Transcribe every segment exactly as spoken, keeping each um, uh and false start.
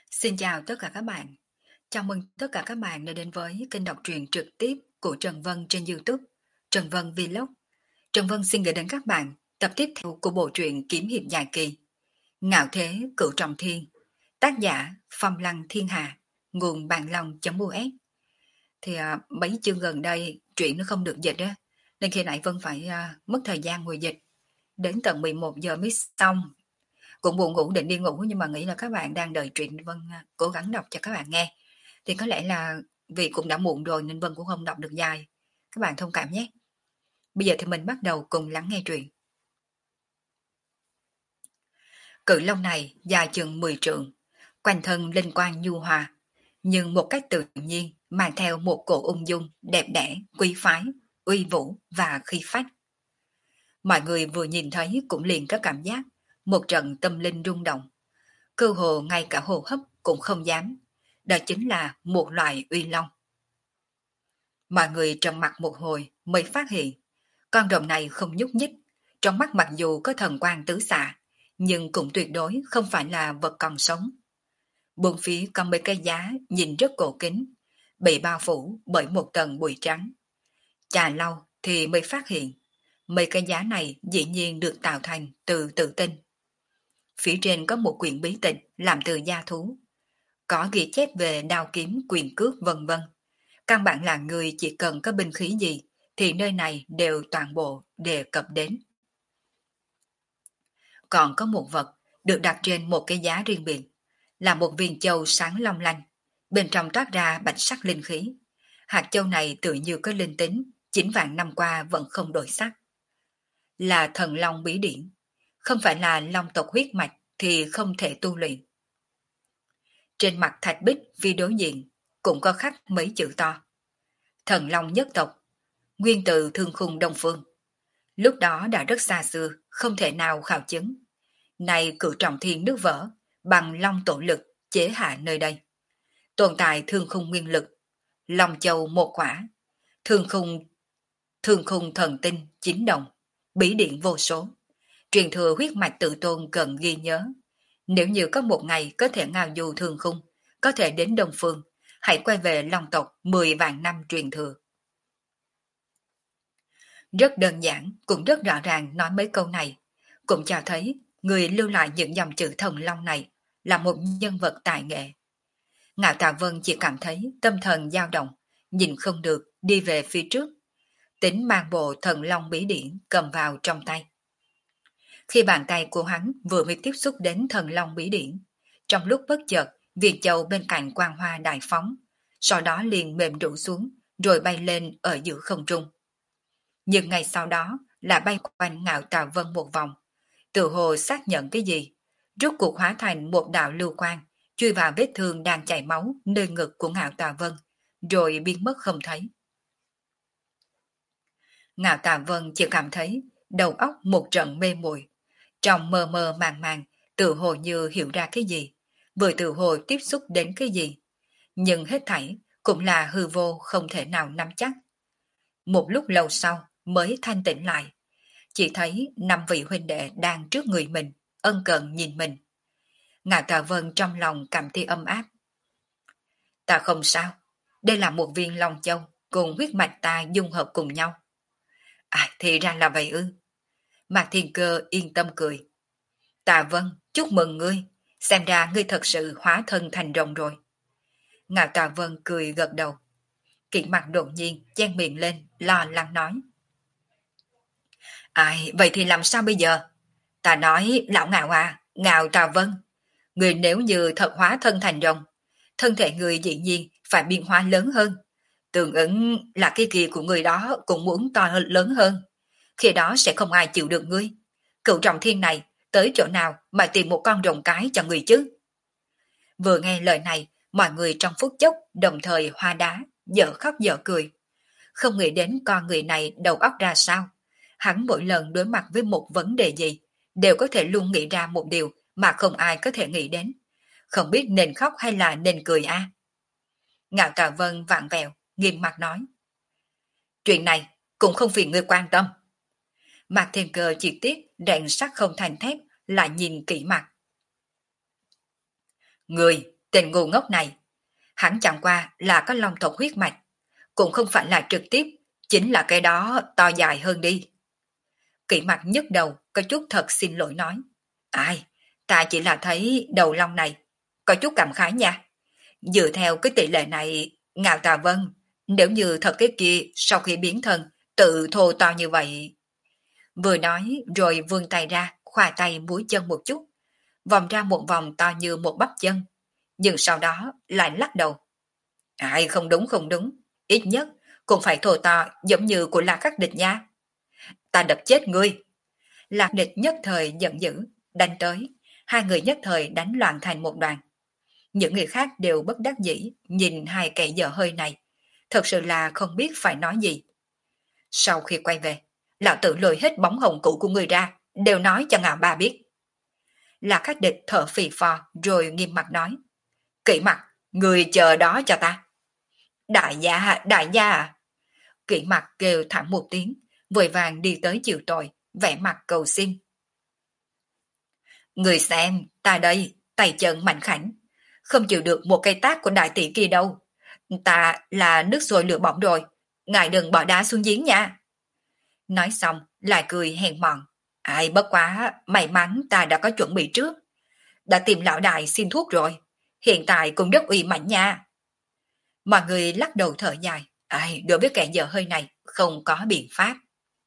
Xin chào tất cả các bạn. Chào mừng tất cả các bạn đã đến với kênh đọc truyện trực tiếp của Trần Vân trên YouTube, Trần Vân Vlog. Trần Vân xin gửi đến các bạn tập tiếp theo của bộ truyện kiếm hiệp dài kỳ Ngạo Thế Cửu Trọng Thiên, tác giả Phong Lăng Thiên Hà, nguồn bàn long.us. Thì à, mấy chương gần đây truyện nó không được dịch á, nên khi nãy Vân phải à, mất thời gian ngồi dịch, đến tận mười một giờ mới xong. Cũng buồn ngủ định đi ngủ nhưng mà nghĩ là các bạn đang đợi truyện Vân à, cố gắng đọc cho các bạn nghe. Thì có lẽ là vì cũng đã muộn rồi nên Vân cũng không đọc được dài. Các bạn thông cảm nhé. Bây giờ thì mình bắt đầu cùng lắng nghe truyện. Cự long này dài chừng mười trượng, quanh thân linh quang nhu hòa, nhưng một cách tự nhiên mang theo một cổ ung dung, đẹp đẽ, quý phái, uy vũ và khí phách. Mọi người vừa nhìn thấy cũng liền có cảm giác một trận tâm linh rung động. Cơ hồ ngay cả hô hấp cũng không dám. Đó chính là một loại uy long. Mọi người trầm mặt một hồi mới phát hiện con rồng này không nhúc nhích, trong mắt mặc dù có thần quang tứ xạ, nhưng cũng tuyệt đối không phải là vật còn sống. Bốn phía có mấy cái giá nhìn rất cổ kính, bị bao phủ bởi một tầng bụi trắng. Chà lâu thì mới phát hiện mấy cái giá này dĩ nhiên được tạo thành từ tự tinh. Phía trên có một quyển bí tịch làm từ da thú, có ghi chép về đao kiếm quyền cước vân vân. Căn bản là người chỉ cần có binh khí gì thì nơi này đều toàn bộ đề cập đến. Còn có một vật được đặt trên một cái giá riêng biệt, là một viên châu sáng long lanh, bên trong toát ra bạch sắc linh khí. Hạt châu này tự như có linh tính, chín vạn năm qua vẫn không đổi sắc. Là thần long bí điển, không phải là long tộc huyết mạch thì không thể tu luyện. Trên mặt thạch bích phía đối diện cũng có khắc mấy chữ to: Thần long nhất tộc, nguyên từ thương khung đông phương. Lúc đó đã rất xa xưa, không thể nào khảo chứng. Này cửu trọng thiên nước vỡ, bằng long tổ lực chế hạ nơi đây. Tồn tại thương khung nguyên lực, long châu một quả, thương khung, thương khung thần tinh chín đồng, bí điện vô số. Truyền thừa huyết mạch tự tôn cần ghi nhớ. Nếu như có một ngày có thể ngao du thương khung, có thể đến Đông Phương, hãy quay về long tộc mười vạn năm truyền thừa. Rất đơn giản, cũng rất rõ ràng nói mấy câu này, cũng cho thấy người lưu lại những dòng chữ thần long này là một nhân vật tài nghệ. Ngạo Tạ Vân chỉ cảm thấy tâm thần dao động, nhìn không được, đi về phía trước, tính mang bộ thần long bí điển cầm vào trong tay. Khi bàn tay của hắn vừa mới tiếp xúc đến thần long bí điển, trong lúc bất chợt, viên châu bên cạnh quang hoa đại phóng, sau đó liền mềm rũ xuống, rồi bay lên ở giữa không trung. Nhưng ngày sau đó là bay quanh Ngạo Tạ Vân một vòng, tự hồ xác nhận cái gì, rốt cuộc hóa thành một đạo lưu quang, chui vào vết thương đang chảy máu nơi ngực của Ngạo Tạ Vân, rồi biến mất không thấy. Ngạo Tạ Vân chỉ cảm thấy đầu óc một trận mê muội, trong mơ mơ màng màng, tự hồ như hiểu ra cái gì, vừa tự hồ tiếp xúc đến cái gì, nhưng hết thảy cũng là hư vô không thể nào nắm chắc. Một lúc lâu sau mới thanh tĩnh lại, chỉ thấy năm vị huynh đệ đang trước người mình, ân cần nhìn mình. Ngạo Tạ Vân trong lòng cảm thấy ấm áp. Ta không sao, đây là một viên long châu cùng huyết mạch ta dung hợp cùng nhau. À, thì ra là vậy ư. Mạc Thiên Cơ yên tâm cười. Tạ Vân, chúc mừng ngươi, xem ra ngươi thật sự hóa thân thành rồng rồi. Ngạo Tạ Vân cười gật đầu. Kiện mặt đột nhiên chen miệng lên, lo lắng nói. Ai, vậy thì làm sao bây giờ? Ta nói, lão Ngạo à, Ngạo Tạ Vân, người nếu như thật hóa thân thành rồng, thân thể người dĩ nhiên phải biến hóa lớn hơn. Tương ứng là cái kia của người đó cũng muốn to hơn lớn hơn. Khi đó sẽ không ai chịu được ngươi. Cựu trọng thiên này tới chỗ nào mà tìm một con rồng cái cho người chứ? Vừa nghe lời này, mọi người trong phút chốc đồng thời hoa đá, dở khóc dở cười. Không nghĩ đến con người này đầu óc ra sao. Hắn mỗi lần đối mặt với một vấn đề gì, đều có thể luôn nghĩ ra một điều mà không ai có thể nghĩ đến. Không biết nên khóc hay là nên cười a? À? Ngạo Tạ Vân vặn vẹo, nghiêm mặt nói. Chuyện này cũng không phiền ngươi quan tâm. Mạc Thiên Cơ chỉ tiếc rèn sắt không thành thép, lại nhìn kỹ mặt. Người Tình ngu ngốc này, hắn chẳng qua là có long tộc huyết mạch, cũng không phải là trực tiếp, chính là cái đó to dài hơn đi. Kỷ mặt nhức đầu, có chút thật xin lỗi nói. Ai, ta chỉ là thấy đầu long này, có chút cảm khái nha. Dựa theo cái tỷ lệ này, Ngạo Tà Vân, nếu như thật cái kia sau khi biến thân, tự thô to như vậy. Vừa nói rồi vươn tay ra, khoa tay múi chân một chút, vòng ra một vòng to như một bắp chân, nhưng sau đó lại lắc đầu. Ai không đúng không đúng, ít nhất cũng phải thô to giống như của Lạc Khắc Địch nha. Ta đập chết ngươi. Lạc Địch nhất thời giận dữ, đánh tới, hai người nhất thời đánh loạn thành một đoàn. Những người khác đều bất đắc dĩ nhìn hai kẻ dở hơi này, thật sự là không biết phải nói gì. Sau khi quay về, lão tử lôi hết bóng hồng cũ của người ra, đều nói cho Ngạo Ba biết. Lạc Khắc Địch thở phì phò rồi nghiêm mặt nói. Kỵ mặt, người chờ đó cho ta. Đại gia, đại gia à. Kỵ mặt kêu thẳng một tiếng, vội vàng đi tới chịu tội, vẻ mặt cầu xin. Người xem, ta đây, tay chân mạnh khảnh, không chịu được một cây tát của đại tỷ kia đâu. Ta là nước sôi lửa bỏng rồi, ngài đừng bỏ đá xuống giếng nha. Nói xong, lại cười hèn mọn. Ai bất quá, may mắn ta đã có chuẩn bị trước. Đã tìm lão đại xin thuốc rồi, hiện tại cũng rất uy mạnh nha. Mọi người lắc đầu thở dài. Ai, đối với kẻ dở hơi này, không có biện pháp.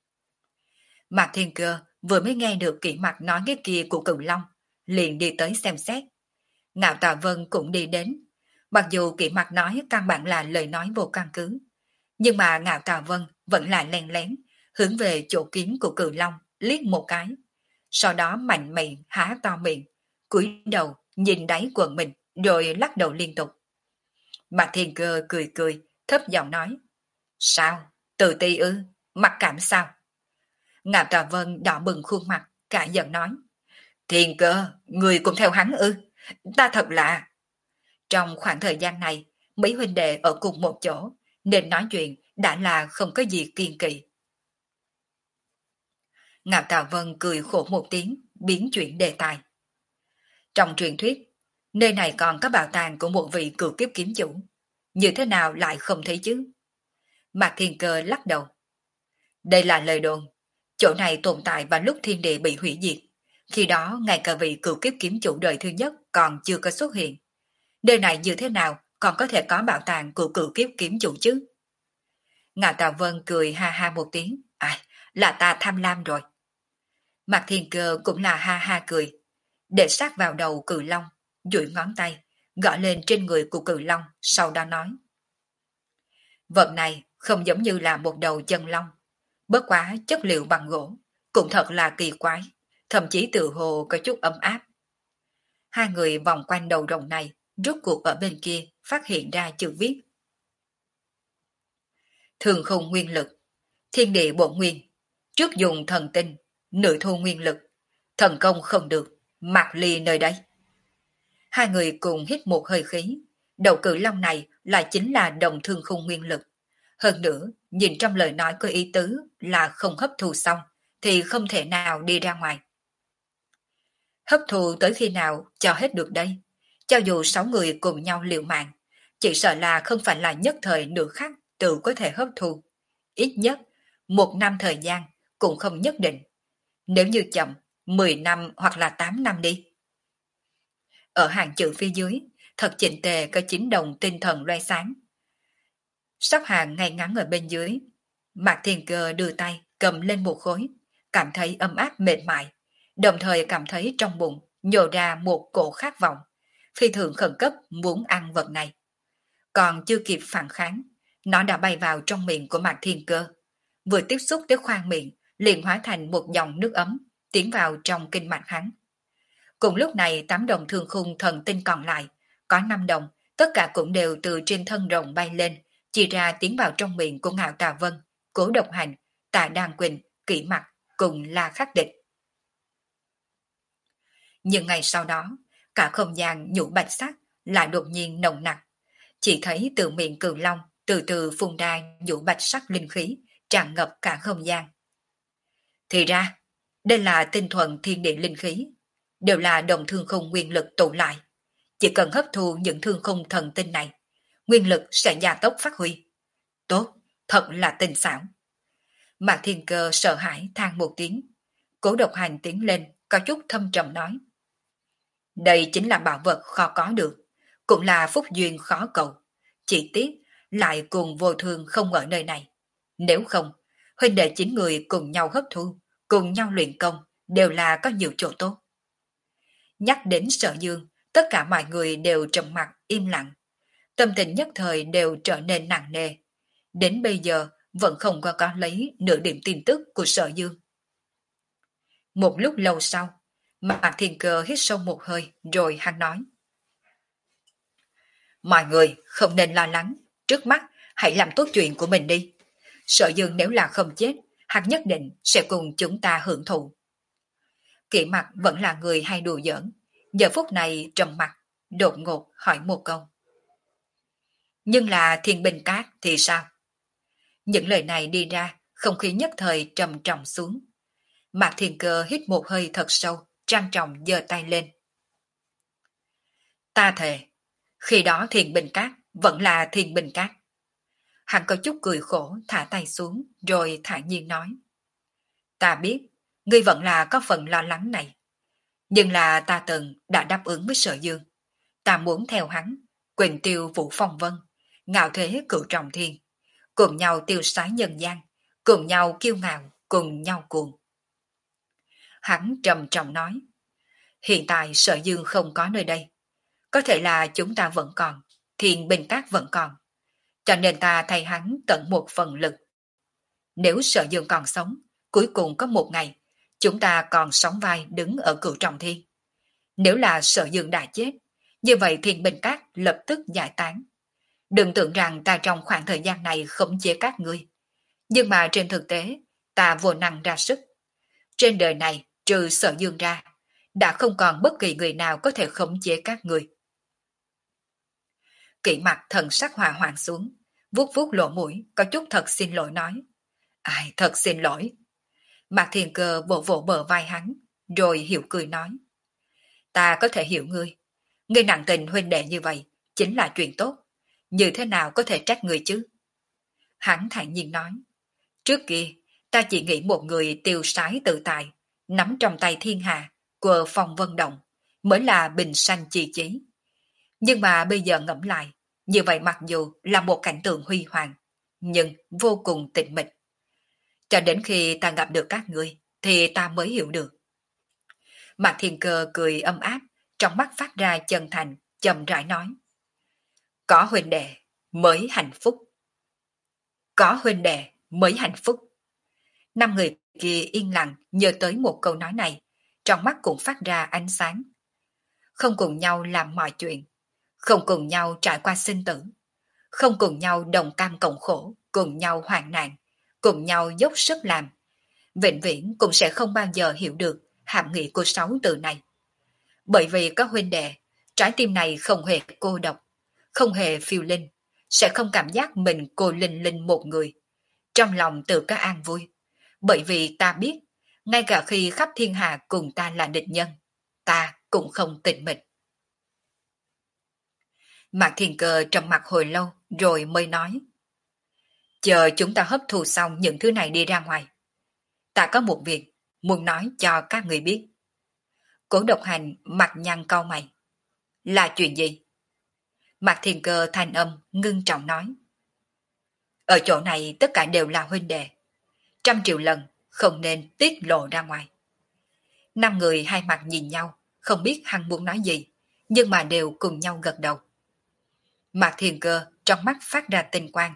Mạc Thiên Cơ vừa mới nghe được Kỷ Mặc nói cái kia của Cửu Long, liền đi tới xem xét. Ngạo Tà Vân cũng đi đến. Mặc dù Kỷ Mặc nói căn bản là lời nói vô căn cứ, nhưng mà Ngạo Tà Vân vẫn lại len lén, hướng về chỗ kiếm của Cửu Long, liếc một cái. Sau đó mạnh miệng há to miệng, cúi đầu nhìn đáy quần mình, rồi lắc đầu liên tục. Mạc Thiên Cơ cười cười, thấp giọng nói. Sao? Tự ti ư? Mặc cảm sao? Ngạo Tà Vân đỏ bừng khuôn mặt, cả giận nói. Thiên Cơ, người cũng theo hắn ư? Ta thật lạ. Trong khoảng thời gian này, mấy huynh đệ ở cùng một chỗ, nên nói chuyện đã là không có gì kiên kỵ. Ngạo Tà Vân cười khổ một tiếng, biến chuyển đề tài. Trong truyền thuyết, nơi này còn có bảo tàng của một vị cựu kiếp kiếm chủ. Như thế nào lại không thấy chứ? Mạc Thiên Cơ lắc đầu. Đây là lời đồn. Chỗ này tồn tại vào lúc thiên địa bị hủy diệt. Khi đó, ngay cả vị cựu kiếp kiếm chủ đời thứ nhất còn chưa có xuất hiện. Nơi này như thế nào còn có thể có bảo tàng của cựu kiếp kiếm chủ chứ? Ngạo Tà Vân cười ha ha một tiếng. Ai, là ta tham lam rồi. Mạc Thiên Cơ cũng là ha ha cười. Để sát vào đầu Cự Long, duỗi ngón tay, gõ lên trên người của Cự Long, sau đó nói. Vật này không giống như là một đầu chân long. Bất quá chất liệu bằng gỗ, cũng thật là kỳ quái, thậm chí tự hồ có chút ấm áp. Hai người vòng quanh đầu rồng này, rốt cuộc ở bên kia phát hiện ra chữ viết. Thường không nguyên lực, thiên địa bổn nguyên, trước dùng thần tinh, nửa thu nguyên lực, thần công không được, mặc ly nơi đây. Hai người cùng hít một hơi khí, đầu Cự Long này lại chính là đồng thương khung nguyên lực. Hơn nữa, nhìn trong lời nói có ý tứ là không hấp thu xong, thì không thể nào đi ra ngoài. Hấp thu tới khi nào cho hết được đây? Cho dù sáu người cùng nhau liều mạng, chỉ sợ là không phải là nhất thời nửa khắc tự có thể hấp thu. Ít nhất, một năm thời gian cũng không nhất định. Nếu như chậm, mười năm hoặc là tám năm đi. Ở hàng chữ phía dưới, thật chỉnh tề có chín đồng tinh thần loe sáng. Sắp hàng ngay ngắn ở bên dưới. Mạc Thiên Cơ đưa tay cầm lên một khối, cảm thấy ấm áp mệt mỏi, đồng thời cảm thấy trong bụng nhổ ra một cổ khát vọng, phi thường khẩn cấp muốn ăn vật này. Còn chưa kịp phản kháng, nó đã bay vào trong miệng của Mạc Thiên Cơ. Vừa tiếp xúc tới khoang miệng, liền hóa thành một dòng nước ấm, tiến vào trong kinh mạch hắn. Cùng lúc này tám đồng thương khung thần tinh còn lại, có năm đồng, tất cả cũng đều từ trên thân rồng bay lên, chia ra tiến vào trong miệng của Ngạo Tà Vân, Cố Độc Hành, Tạ Đan Quỳnh, Kỷ Mặc cùng La Khắc Địch. Nhưng ngày sau đó, cả không gian nhũ bạch sắc lại đột nhiên nồng nặc, chỉ thấy từ miệng Cửu Long từ từ phun ra nhũ bạch sắc linh khí, tràn ngập cả không gian. Thì ra, đây là tinh thuần thiên địa linh khí, đều là đồng thương khung nguyên lực tụ lại. chỉ cần hấp thu những thương khung thần tinh này, nguyên lực sẽ gia tốc phát huy. Tốt, thật là tinh xảo. Mạc Thiên Cơ sợ hãi than một tiếng. Cố Độc Hành tiến lên, có chút thâm trầm nói. Đây chính là bảo vật khó có được, cũng là phúc duyên khó cầu. Chỉ tiếc, lại cùng vô thường không ở nơi này. Nếu không, huynh đệ chín người cùng nhau hấp thu, cùng nhau luyện công, đều là có nhiều chỗ tốt. Nhắc đến Sở Dương, tất cả mọi người đều trầm mặc im lặng. Tâm tình nhất thời đều trở nên nặng nề. Đến bây giờ vẫn không có có lấy nửa điểm tin tức của Sở Dương. Một lúc lâu sau, Mạc Thiên Cơ hít sâu một hơi rồi hắn nói. Mọi người không nên lo lắng, trước mắt hãy làm tốt chuyện của mình đi. Sở Dương nếu là không chết, hắn nhất định sẽ cùng chúng ta hưởng thụ. Kỷ Mặc vẫn là người hay đùa giỡn, giờ phút này trầm mặt, đột ngột hỏi một câu. Nhưng là Thiên Binh Cát thì sao? Những lời này đi ra, không khí nhất thời trầm trọng xuống. Mạc Thiên Cơ hít một hơi thật sâu, trang trọng giơ tay lên. Ta thề, khi đó Thiên Binh Cát vẫn là Thiên Binh Cát. Hắn có chút cười khổ thả tay xuống rồi thản nhiên nói. Ta biết, ngươi vẫn là có phần lo lắng này. Nhưng là ta từng đã đáp ứng với Sở Dương. Ta muốn theo hắn, quyền tiêu Vũ Phong Vân, ngạo thế cửu trọng thiên, cùng nhau tiêu sái nhân gian, cùng nhau kiêu ngạo, cùng nhau cuồng. Hắn trầm trọng nói. Hiện tại Sở Dương không có nơi đây. Có thể là chúng ta vẫn còn, Thiên Binh Cát vẫn còn. Cho nên ta thay hắn tận một phần lực. Nếu Sở Dương còn sống, cuối cùng có một ngày, chúng ta còn sóng vai đứng ở cửu trọng thiên. Nếu là Sở Dương đã chết, như vậy Thiên Binh Cát lập tức giải tán. Đừng tưởng rằng ta trong khoảng thời gian này khống chế các ngươi. Nhưng mà trên thực tế, ta vô năng ra sức. Trên đời này, trừ Sở Dương ra, đã không còn bất kỳ người nào có thể khống chế các ngươi. Kỷ Mặc thần sắc hòa hoạn xuống, vuốt vuốt lỗ mũi, có chút thật xin lỗi nói. Ai, thật xin lỗi. Mạc Thiên Cơ vỗ vỗ bờ vai hắn, rồi hiểu cười nói. Ta có thể hiểu ngươi. Ngươi nặng tình huynh đệ như vậy, chính là chuyện tốt. Như thế nào có thể trách ngươi chứ? Hắn thản nhiên nói. Trước kia, ta chỉ nghĩ một người tiêu sái tự tại, nắm trong tay thiên hạ, của Phong Vân Động, mới là bình sanh chi chí. Nhưng mà bây giờ ngẫm lại, như vậy mặc dù là một cảnh tượng huy hoàng, nhưng vô cùng tịch mịch. Cho đến khi ta gặp được các ngươi, thì ta mới hiểu được. Mạc Thiên Cơ cười âm áp, trong mắt phát ra chân thành, chậm rãi nói. Có huynh đệ mới hạnh phúc. Có huynh đệ mới hạnh phúc. Năm người kia yên lặng nhớ tới một câu nói này, trong mắt cũng phát ra ánh sáng. Không cùng nhau làm mọi chuyện, không cùng nhau trải qua sinh tử, không cùng nhau đồng cam cộng khổ, cùng nhau hoạn nạn, cùng nhau dốc sức làm, vĩnh viễn cũng sẽ không bao giờ hiểu được hàm nghĩa của sáu từ này. Bởi vì có huynh đệ, trái tim này không hề cô độc, không hề phiêu linh, sẽ không cảm giác mình cô linh linh một người. Trong lòng tự có an vui, bởi vì ta biết, ngay cả khi khắp thiên hạ cùng ta là địch nhân, ta cũng không tịch mịch. Mạc Thiên Cơ trầm mặc hồi lâu rồi mới nói. Chờ chúng ta hấp thu xong những thứ này đi ra ngoài. Ta có một việc muốn nói cho các người biết. Cố Độc Hành mặt nhăn cau mày. Là chuyện gì? Mạc Thiên Cơ thanh âm ngưng trọng nói. Ở chỗ này tất cả đều là huynh đệ. Trăm triệu lần không nên tiết lộ ra ngoài. Năm người hai mặt nhìn nhau, không biết hắn muốn nói gì, nhưng mà đều cùng nhau gật đầu. Mạc Thiên Cơ trong mắt phát ra tinh quang.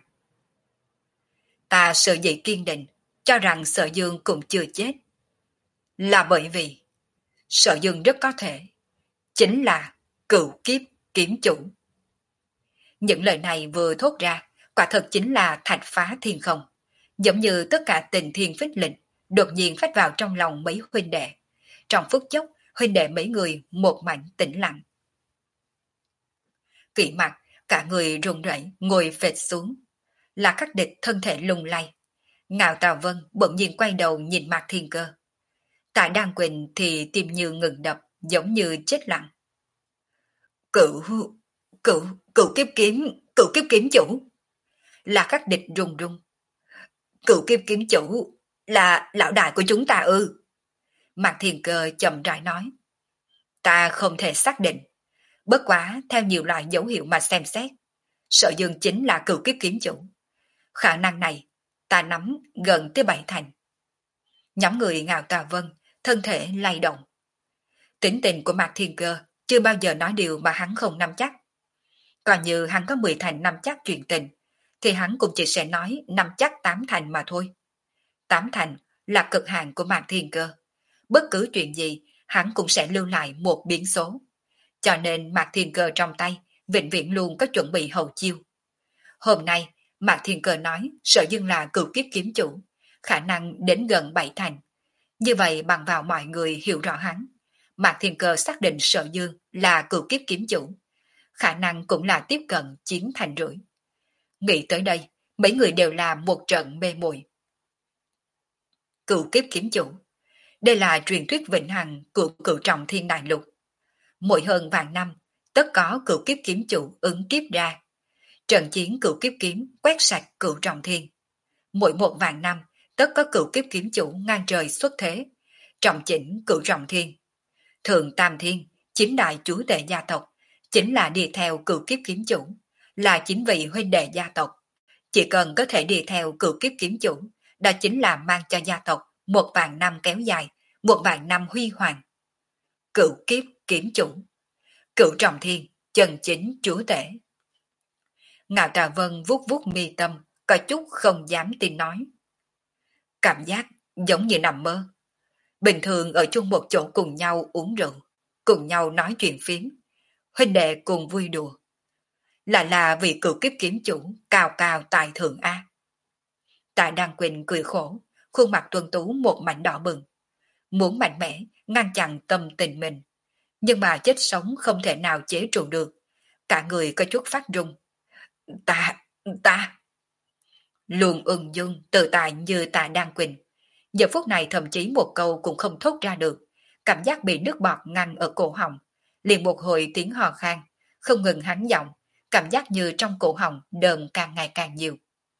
Ta sợ dĩ kiên định, cho rằng Sở Dương cũng chưa chết. Là bởi vì Sở Dương rất có thể chính là cửu kiếp kiếm chủ. Những lời này vừa thốt ra, quả thật chính là thạch phá thiên không. Giống như tất cả tình thiên phích lịch, đột nhiên phát vào trong lòng mấy huynh đệ. Trong phút chốc, huynh đệ mấy người một mảnh tĩnh lặng. Kỷ Mặc, cả người run rẩy ngồi phệt xuống. Là Khắc Địch thân thể lung lay. Ngạo Tào Vân bỗng nhiên quay đầu nhìn Mạc Thiên Cơ. Tại Đan Quỳnh thì tim như ngừng đập, giống như chết lặng. Cựu, cựu, cựu kiếp kiếm, cựu kiếp kiếm chủ. Là Khắc Địch run run. Cựu kiếp kiếm chủ là lão đại của chúng ta ư? Mạc Thiên Cơ chậm rãi nói. Ta không thể xác định. Bất quá theo nhiều loại dấu hiệu mà xem xét, Sở Dương chính là cựu kiếp kiếm chủ. Khả năng này ta nắm gần tới bảy thành. Nhóm người Ngạo Tà Vân thân thể lay động. Tính tình của Mạc Thiên Cơ chưa bao giờ nói điều mà hắn không nắm chắc. Còn như hắn có mười thành nắm chắc chuyện tình, thì hắn cũng chỉ sẽ nói nắm chắc tám thành mà thôi. Tám thành là cực hạn của Mạc Thiên Cơ. Bất cứ chuyện gì, hắn cũng sẽ lưu lại một biến số. Cho nên Mạc Thiên Cơ trong tay, vĩnh viễn luôn có chuẩn bị hậu chiêu. Hôm nay, Mạc Thiên Cơ nói Sở Dương là cựu kiếp kiếm chủ, khả năng đến gần bảy thành. Như vậy bằng vào mọi người hiểu rõ hắn, Mạc Thiên Cơ xác định Sở Dương là cựu kiếp kiếm chủ, khả năng cũng là tiếp cận chín thành rưỡi. Nghĩ tới đây, mấy người đều là một trận mê muội. Cựu kiếp kiếm chủ, đây là truyền thuyết vĩnh hằng của cựu trọng thiên đại lục. Mỗi hơn vạn năm, tất có cựu kiếp kiếm chủ ứng kiếp ra. Trận chiến cựu kiếp kiếm quét sạch cựu trọng thiên. Mỗi một vạn năm, tất có cựu kiếp kiếm chủ ngang trời xuất thế, trọng chỉnh cựu trọng thiên. Thượng Tam Thiên, chính đại chúa tể gia tộc, chính là đi theo cựu kiếp kiếm chủ, là chính vị huynh đệ gia tộc. Chỉ cần có thể đi theo cựu kiếp kiếm chủ, đó chính là mang cho gia tộc một vạn năm kéo dài, một vạn năm huy hoàng. Cựu kiếp kiếm chủ, cựu trọng thiên, chân chính chúa tể. Ngạo Trà Vân vuốt vuốt mi tâm, có chút không dám tin nói. Cảm giác giống như nằm mơ. Bình thường ở chung một chỗ cùng nhau uống rượu, cùng nhau nói chuyện phiếm, huynh đệ cùng vui đùa. Lại là vì cựu kiếp kiếm chủ cao cao tại thượng A. Tạ Đăng Quỳnh cười khổ, khuôn mặt tuân tú một mảnh đỏ bừng. Muốn mạnh mẽ, ngăn chặn tâm tình mình. Nhưng mà chết sống không thể nào chế trụ được. Cả người có chút phát run. Ta, ta. Luôn ung dung, tự tại như Tạ Đăng Quỳnh. Giờ phút này thậm chí một câu cũng không thốt ra được. Cảm giác bị nước bọt ngăn ở cổ họng. Liền một hồi tiếng hò khan, không ngừng hắn giọng. Cảm giác như trong cổ họng đờm càng ngày càng nhiều.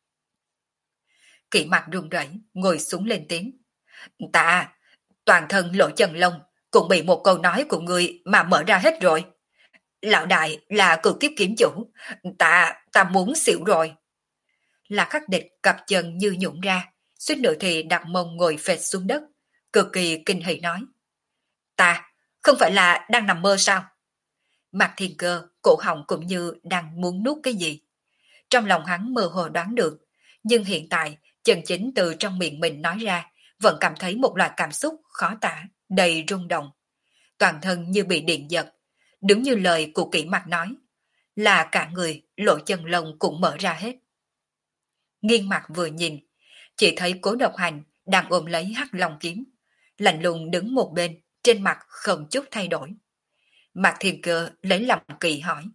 Kỵ mặt run rẩy, ngồi xuống lên tiếng. Ta, toàn thân lỗ chân lông, cũng bị một câu nói của người mà mở ra hết rồi. Lão đại là cựu kiếp kiếm chủ, ta, ta muốn xỉu rồi. Là Khắc Địch cặp chân như nhũn ra, suýt nữa thì đặt mông ngồi phệt xuống đất, cực kỳ kinh hỉ nói. Ta, không phải là đang nằm mơ sao? Mạc Thiên Cơ, cổ họng cũng như đang muốn nuốt cái gì. Trong lòng hắn mơ hồ đoán được, nhưng hiện tại, chân chính từ trong miệng mình nói ra, vẫn cảm thấy một loại cảm xúc khó tả, đầy rung động. Toàn thân như bị điện giật, đúng như lời của Kỷ Mặc nói, là cả người, lỗ chân lông cũng mở ra hết. Nghiêng mặt vừa nhìn, chỉ thấy Cố Độc Hành đang ôm lấy hắc long kiếm, lạnh lùng đứng một bên, trên mặt không chút thay đổi. Mạc Thiên Cơ lấy làm kỳ hỏi.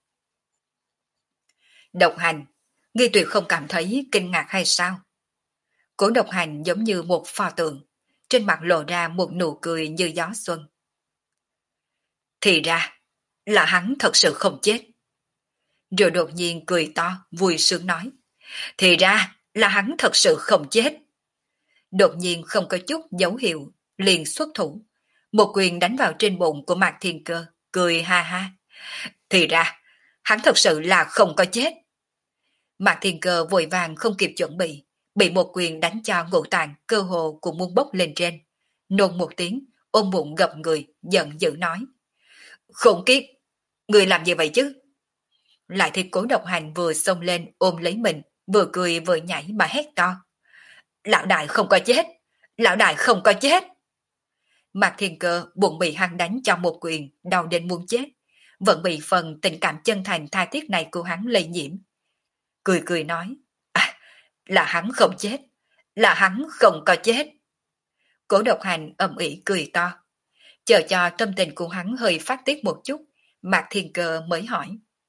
Độc Hành, ngươi tuyệt không cảm thấy kinh ngạc hay sao? Cố Độc Hành giống như một pho tượng, trên mặt lộ ra một nụ cười như gió xuân. Thì ra, là hắn thật sự không chết. Rồi đột nhiên cười to, vui sướng nói. Thì ra, là hắn thật sự không chết. Đột nhiên không có chút dấu hiệu, liền xuất thủ. Một quyền đánh vào trên bụng của Mạc Thiên Cơ, cười ha ha. Thì ra, hắn thật sự là không có chết. Mạc Thiên Cơ vội vàng không kịp chuẩn bị, bị một quyền đánh cho ngũ tạng cơ hồ cũng muốn bốc lên trên. Nôn một tiếng, ôm bụng gập người, giận dữ nói. Khủng kiếp, người làm gì vậy chứ? Lại thì Cố Độc Hành vừa xông lên ôm lấy mình, vừa cười vừa nhảy mà hét to. Lão đại không có chết, lão đại không có chết. Mạc Thiên Cơ bụng bị hắn đánh cho một quyền, đau đến muốn chết, vẫn bị phần tình cảm chân thành tha thiết này của hắn lây nhiễm. Cười cười nói, à, là hắn không chết, là hắn không có chết. Cố Độc Hành ầm ĩ cười to. Chờ cho tâm tình của hắn hơi phát tiết một chút, Mạc Thiên Cơ mới hỏi.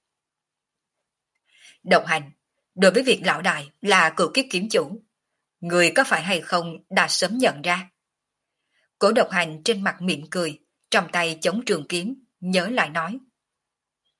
Độc Hành, đối với việc lão đại là cựu kiếp kiếm chủ, người có phải hay không đã sớm nhận ra? Cố Độc Hành trên mặt mỉm cười, trong tay chống trường kiếm, nhớ lại nói.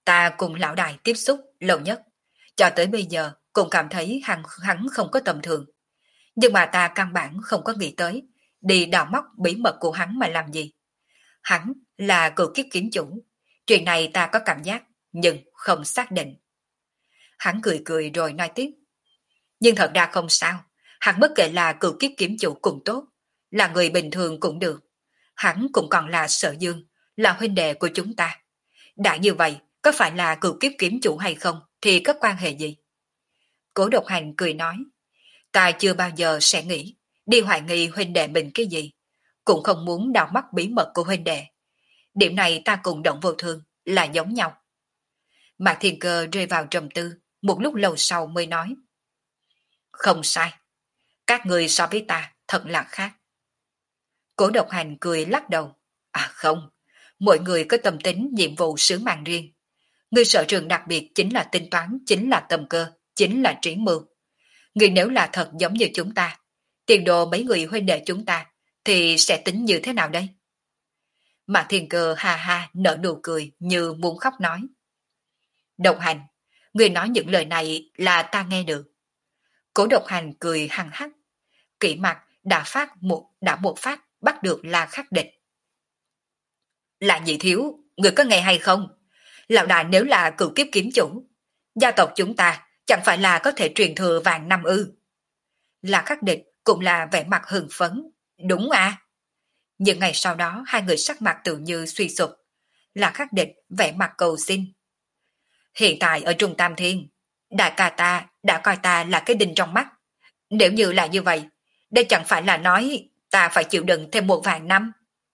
Ta cùng lão đại tiếp xúc lâu nhất, cho tới bây giờ cũng cảm thấy hắn, hắn không có tầm thường. Nhưng mà ta căn bản không có nghĩ tới đi đào móc bí mật của hắn mà làm gì. Hắn là cựu kiếp kiếm chủ. Chuyện này ta có cảm giác, nhưng không xác định. Hắn cười cười rồi nói tiếp. Nhưng thật ra không sao. Hắn bất kể là cựu kiếp kiếm chủ cũng tốt, là người bình thường cũng được. Hắn cũng còn là Sở Dương, là huynh đệ của chúng ta. Đã như vậy, có phải là cựu kiếp kiếm chủ hay không thì có quan hệ gì? Cố Độc Hành cười nói. Ta chưa bao giờ sẽ nghĩ đi hoài nghi huynh đệ mình cái gì, cũng không muốn đào móc bí mật của huynh đệ. Điểm này ta cùng Động Vô Thương là giống nhau. Mạc Thiên Cơ rơi vào trầm tư, một lúc lâu sau mới nói. Không sai, các người so với ta thật là khác. Cố Độc Hành cười lắc đầu. À không, mỗi người có tâm tính nhiệm vụ sứ mạng riêng. Người sở trường đặc biệt chính là tính toán, chính là tầm cơ, chính là trí mưu. Người nếu là thật giống như chúng ta, tiền đồ mấy người huynh đệ chúng ta, thì sẽ tính như thế nào đây? Mạc Thiên Cơ ha ha nở nụ cười như muốn khóc nói. Độc Hành, người nói những lời này là ta nghe được. Cố Độc Hành cười hằng hắc. Kỷ mặt đã phát một đã một phát bắt được là khắc địch. Là Nhị Thiếu, người có nghe hay không? Lão đại nếu là cựu kiếp kiếm chủ, gia tộc chúng ta chẳng phải là có thể truyền thừa vàng năm ư? Là khắc địch cũng là vẻ mặt hưng phấn. Đúng à? Nhưng ngày sau đó hai người sắc mặt tự như suy sụp. Là khắc địch vẻ mặt cầu xin. Hiện tại ở Trung Tam Thiên, đại ca ta đã coi ta là cái đinh trong mắt. Nếu như là như vậy, đây chẳng phải là nói ta phải chịu đựng thêm một vài năm.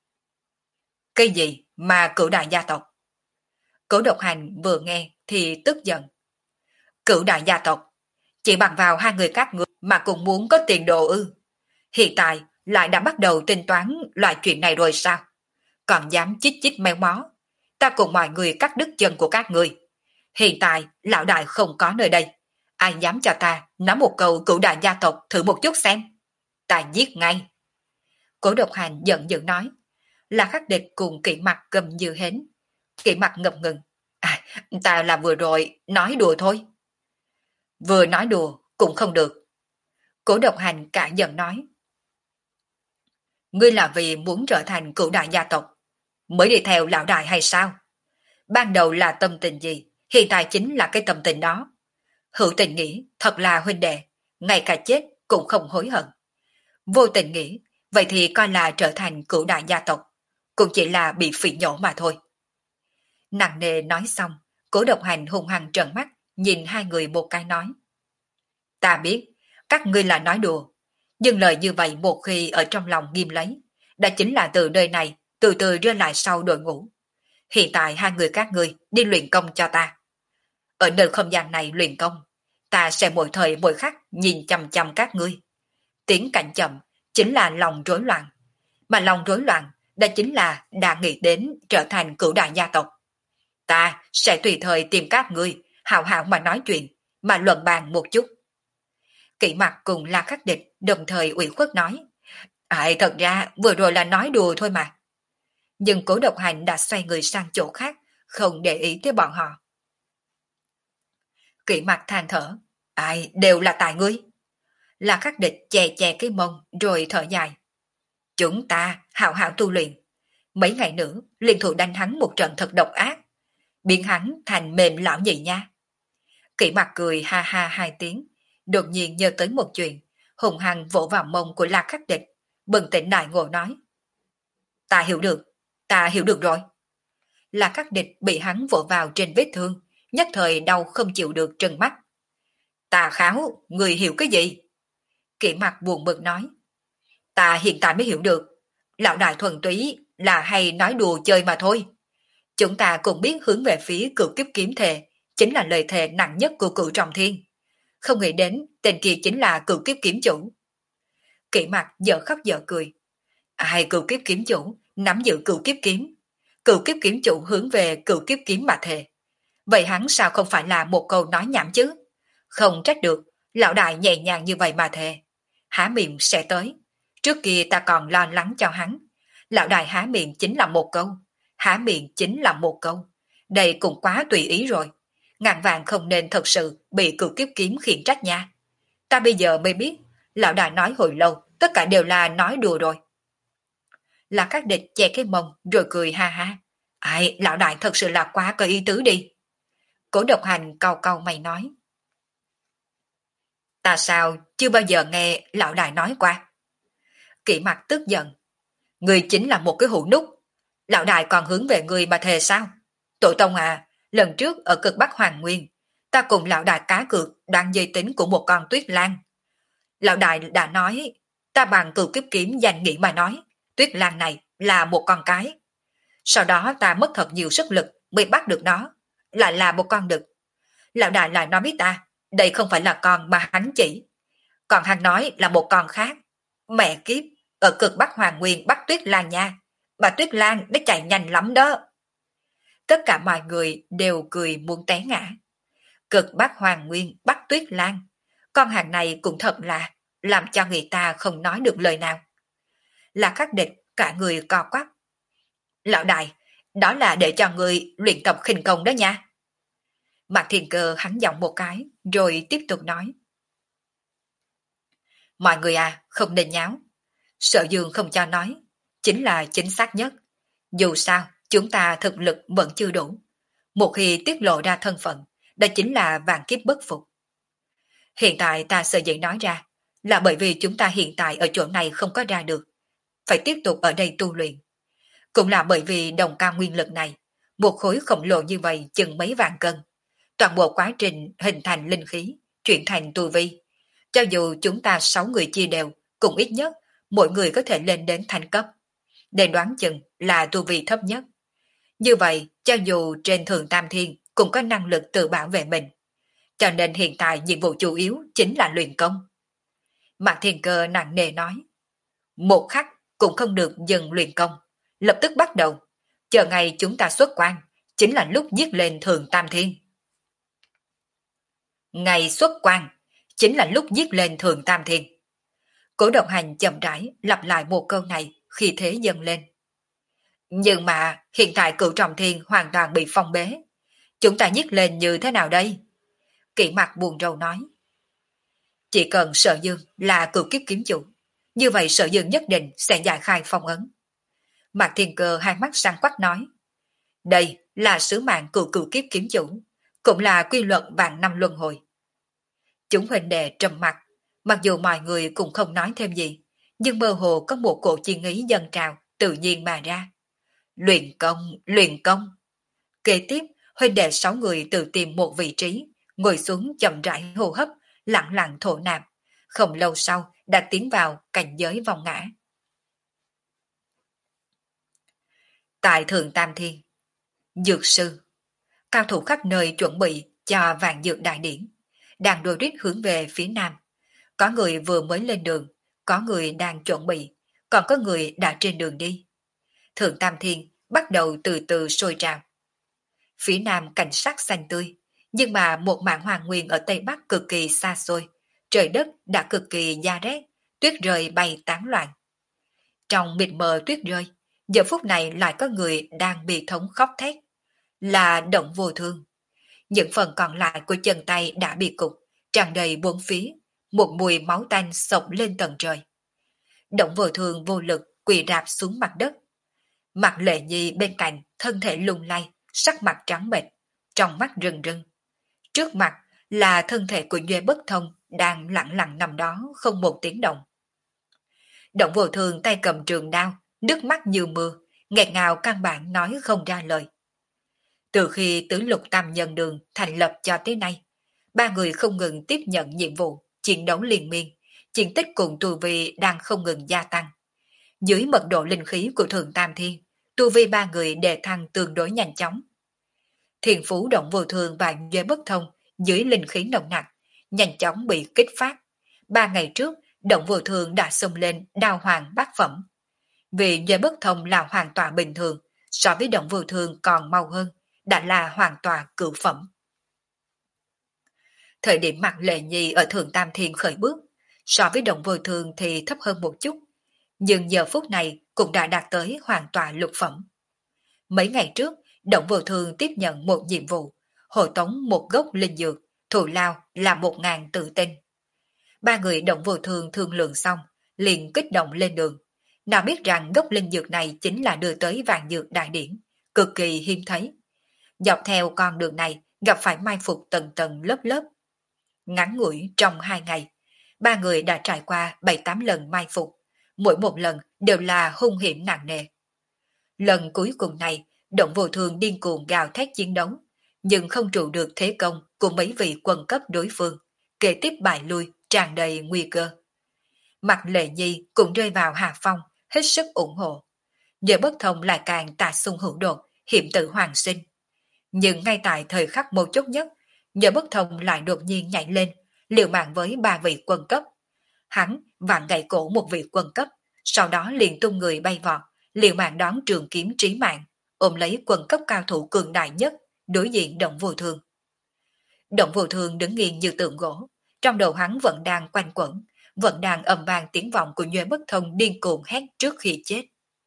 Cái gì mà cửu đại gia tộc? Cố Độc Hành vừa nghe thì tức giận. Cửu đại gia tộc, chỉ bằng vào hai người các người mà cũng muốn có tiền đồ ư? Hiện tại lại đã bắt đầu tính toán loại chuyện này rồi sao? Còn dám chích chích méo mó. Ta cùng mọi người cắt đứt chân của các người. Hiện tại lão đại không có nơi đây. Ai dám cho ta nói một câu cửu đại gia tộc thử một chút xem? Ta giết ngay. Cố Độc Hành giận dữ nói. Là khắc địch cùng Kỷ Mặt cầm như hến. Kỷ Mặt ngập ngừng. À, ta là vừa rồi nói đùa thôi. Vừa nói đùa cũng không được. Cố Độc Hành cả giận nói. Ngươi là vì muốn trở thành cửu đại gia tộc mới đi theo lão đại hay sao? Ban đầu là tâm tình gì, hiện tại chính là cái tâm tình đó. Hữu tình nghĩ thật là huynh đệ, ngay cả chết cũng không hối hận. Vô tình nghĩ, vậy thì coi là trở thành cửu đại gia tộc, cũng chỉ là bị phỉ nhổ mà thôi. Nặng nề nói xong, Cố Độc Hành hung hăng trợn mắt, nhìn hai người một cái nói. Ta biết, các ngươi là nói đùa, nhưng lời như vậy một khi ở trong lòng ghim lấy, đã chính là từ nơi này từ từ đưa lại sau đội ngũ. Hiện tại hai người các ngươi đi luyện công cho ta. Ở nơi không gian này luyện công, ta sẽ mỗi thời mỗi khắc nhìn chằm chằm các ngươi. Tiến cảnh chậm chính là lòng rối loạn, mà lòng rối loạn đã chính là đã nghĩ đến trở thành cửu đại gia tộc. Ta sẽ tùy thời tìm các ngươi, hào hào mà nói chuyện, mà luận bàn một chút. Kỷ Mặt cùng La Khắc Địch đồng thời ủy khuất nói. Ai thật ra vừa rồi là nói đùa thôi mà. Nhưng Cố Độc Hành đã xoay người sang chỗ khác, không để ý tới bọn họ. Kỷ Mặt than thở. Ai đều là tại ngươi. La Khắc Địch chè chè cái mông rồi thở dài. Chúng ta hào hào tu luyện. Mấy ngày nữa liên thủ đánh hắn một trận thật độc ác, biến hắn thành mềm lão nhị nha. Kỷ Mặt cười ha ha hai tiếng, đột nhiên nhớ tới một chuyện, hùng hăng vỗ vào mông của La Khắc Địch, bừng tỉnh đại ngộ nói. Ta hiểu được, ta hiểu được rồi. La Khắc Địch bị hắn vỗ vào trên vết thương, nhất thời đau không chịu được trừng mắt. Ta kháo, người hiểu cái gì? Kỷ Mặt buồn bực nói. Ta hiện tại mới hiểu được, lão đại thuần túy là hay nói đùa chơi mà thôi. Chúng ta cũng biết hướng về phía cửu kiếp kiếm thề, chính là lời thề nặng nhất của cửu trọng thiên. Không nghĩ đến tên kia chính là cửu kiếp kiếm chủ. Kỷ Mặt dở khóc dở cười. Ai cửu kiếp kiếm chủ nắm giữ cửu kiếp kiếm? Cửu kiếp kiếm chủ hướng về cửu kiếp kiếm mà thề. Vậy hắn sao không phải là một câu nói nhảm chứ? Không trách được, lão đại nhẹ nhàng như vậy mà thề. Há miệng sẽ tới. Trước kia ta còn lo lắng cho hắn. Lão đại há miệng chính là một câu. Há miệng chính là một câu. Đây cũng quá tùy ý rồi. Ngàn vàng không nên thật sự bị cửu kiếp kiếm khiển trách nha. Ta bây giờ mới biết, lão đại nói hồi lâu, tất cả đều là nói đùa rồi. Là các địch che cái mông rồi cười ha ha. Ai, lão đại thật sự là quá có ý tứ đi. Cổ độc hành cau cau mày nói. Ta sao chưa bao giờ nghe lão đại nói qua. Kỷ mặt tức giận. Người chính là một cái hũ nút. Lão đại còn hướng về người mà thề sao? Tổ tông à, lần trước ở cực Bắc Hoàng Nguyên, ta cùng lão đại cá cược đoán giới tính của một con tuyết lan. Lão đại đã nói, ta bằng cửu kiếp kiếm danh nghĩa mà nói, tuyết lan này là một con cái. Sau đó ta mất thật nhiều sức lực mới bắt được nó, lại là một con đực. Lão đại lại nói với ta, đây không phải là con mà hắn chỉ. Còn hắn nói là một con khác. Mẹ kiếp, ở cực Bắc Hoàng Nguyên bắt tuyết lan nha. Bà tuyết lan nó chạy nhanh lắm đó. Tất cả mọi người đều cười muốn té ngã. Cực Bắc Hoàng Nguyên bắt tuyết lan. Con hàng này cũng thật là làm cho người ta không nói được lời nào. Là khắc địch, cả người co quắp. Lão đại, đó là để cho người luyện tập khinh công đó nha. Mạc Thiên Cơ hắn giọng một cái, rồi tiếp tục nói. Mọi người à, không nên nháo. Sở Dương không cho nói, chính là chính xác nhất. Dù sao, chúng ta thực lực vẫn chưa đủ. Một khi tiết lộ ra thân phận, đó chính là vạn kiếp bất phục. Hiện tại ta sợ dĩ nói ra, là bởi vì chúng ta hiện tại ở chỗ này không có ra được. Phải tiếp tục ở đây tu luyện. Cũng là bởi vì đồng cao nguyên lực này, một khối khổng lồ như vậy chừng mấy vạn cân. Toàn bộ quá trình hình thành linh khí, chuyển thành tu vi. Cho dù chúng ta sáu người chia đều, cũng ít nhất, mỗi người có thể lên đến thành cấp. Để đoán chừng là tu vi thấp nhất. Như vậy, cho dù trên thường tam thiên cũng có năng lực tự bảo vệ mình. Cho nên hiện tại nhiệm vụ chủ yếu chính là luyện công. Mạc Thiên Cơ nặng nề nói. Một khắc cũng không được dừng luyện công. Lập tức bắt đầu. Chờ ngày chúng ta xuất quan, chính là lúc giết lên thường tam thiên. Ngày xuất quan, chính là lúc giết lên thường tam thiên. Cổ độc hành chậm rãi lặp lại một câu này khi thế dâng lên. Nhưng mà hiện tại cửu trọng thiên hoàn toàn bị phong bế. Chúng ta giết lên như thế nào đây? Kỷ mặt buồn rầu nói. Chỉ cần Sở Dương là cửu kiếp kiếm chủ, như vậy Sở Dương nhất định sẽ giải khai phong ấn. Mạc Thiên Cơ hai mắt sáng quắc nói. Đây là sứ mạng cửu cửu kiếp kiếm chủ, cũng là quy luật vạn năm luân hồi. Chúng huynh đệ trầm mặt, mặc dù mọi người cũng không nói thêm gì, nhưng mơ hồ có một cổ chi ý dâng trào tự nhiên mà ra. Luyện công, luyện công. Kế tiếp, huynh đệ sáu người tự tìm một vị trí, ngồi xuống chậm rãi hô hấp, lặng lặng thổ nạp. Không lâu sau đã tiến vào cảnh giới vòng ngã. Tại Thượng Tam Thiên, dược sư, cao thủ khắp nơi chuẩn bị cho vạn dược đại điển, đang đôi rít hướng về phía nam. Có người vừa mới lên đường, có người đang chuẩn bị, còn có người đã trên đường đi. Thượng Tam Thiên bắt đầu từ từ sôi trào. Phía nam cảnh sắc xanh tươi, nhưng mà một mảng hoàng nguyên ở tây bắc cực kỳ xa xôi, trời đất đã cực kỳ da rét, tuyết rơi bay tán loạn. Trong mịt mờ tuyết rơi, giờ phút này lại có người đang bị thống khóc thét, là Động Vô Thương. Những phần còn lại của chân tay đã bị cục, tràn đầy bốn phía, một mùi máu tanh sộc lên tận trời. Động Vô Thương vô lực quỳ rạp xuống mặt đất. Mặt Lệ Nhi bên cạnh, thân thể lung lay, sắc mặt trắng bệch, trong mắt rừng rưng. Trước mặt là thân thể của Duệ Bất Thông đang lặng lặng nằm đó không một tiếng động. Động Vô Thương tay cầm trường đao, nước mắt như mưa, nghẹt ngào căn bản nói không ra lời. Từ khi tứ lục tam nhân đường thành lập cho tới nay, ba người không ngừng tiếp nhận nhiệm vụ, chiến đấu liên miên, chiến tích cùng tu vi đang không ngừng gia tăng. Dưới mật độ linh khí của Thượng Tam Thiên, tu vi ba người đề thăng tương đối nhanh chóng. Thiền Phú Động Vô Thường và Duệ Bất Thông dưới linh khí nồng nặc, nhanh chóng bị kích phát. Ba ngày trước, Động Vô Thường đã xông lên đao hoàng bát phẩm. Vì Duệ Bất Thông là hoàn toàn bình thường, so với Động Vô Thường còn mau hơn, đã là hoàn toàn cửu phẩm. Thời điểm Mạc Lệ Nhi ở Thượng Tam Thiên khởi bước, so với Động Vô Thường thì thấp hơn một chút, nhưng giờ phút này cũng đã đạt tới hoàn toàn lục phẩm. Mấy ngày trước, Động Vô Thương tiếp nhận một nhiệm vụ, hộ tống một gốc linh dược, thù lao là một ngàn tự tinh. Ba người Động Vô Thương thương lượng xong, liền kích động lên đường. Nào biết rằng gốc linh dược này chính là đưa tới vạn dược đại điển, cực kỳ hiếm thấy. Dọc theo con đường này gặp phải mai phục tầng tầng lớp lớp. Ngắn ngủi trong hai ngày, ba người đã trải qua bảy tám lần mai phục, mỗi một lần đều là hung hiểm nặng nề. Lần cuối cùng này, Động Vô Thương điên cuồng gào thét chiến đấu, nhưng không trụ được thế công của mấy vị quân cấp đối phương, kế tiếp bại lui, tràn đầy nguy cơ. Mặt Lệ Nhi cũng rơi vào hạ phong, hết sức ủng hộ. Giờ Bất Thông lại càng tà xung hữu đột, hiểm tử hoàng sinh. Nhưng ngay tại thời khắc mấu chốt nhất, Giờ Bất Thông lại đột nhiên nhảy lên, liều mạng với ba vị quân cấp. Hắn vặn gãy cổ một vị quân cấp, sau đó liền tung người bay vọt, liều mạng đón trường kiếm trí mạng, ôm lấy quân cấp cao thủ cường đại nhất, đối diện Động Vô Thương. Động Vô Thương đứng nghiêng như tượng gỗ, trong đầu hắn vẫn đang quanh quẩn, vẫn đang ầm vang tiếng vọng của Nhuệ Bất Thông điên cuồng hét trước khi chết.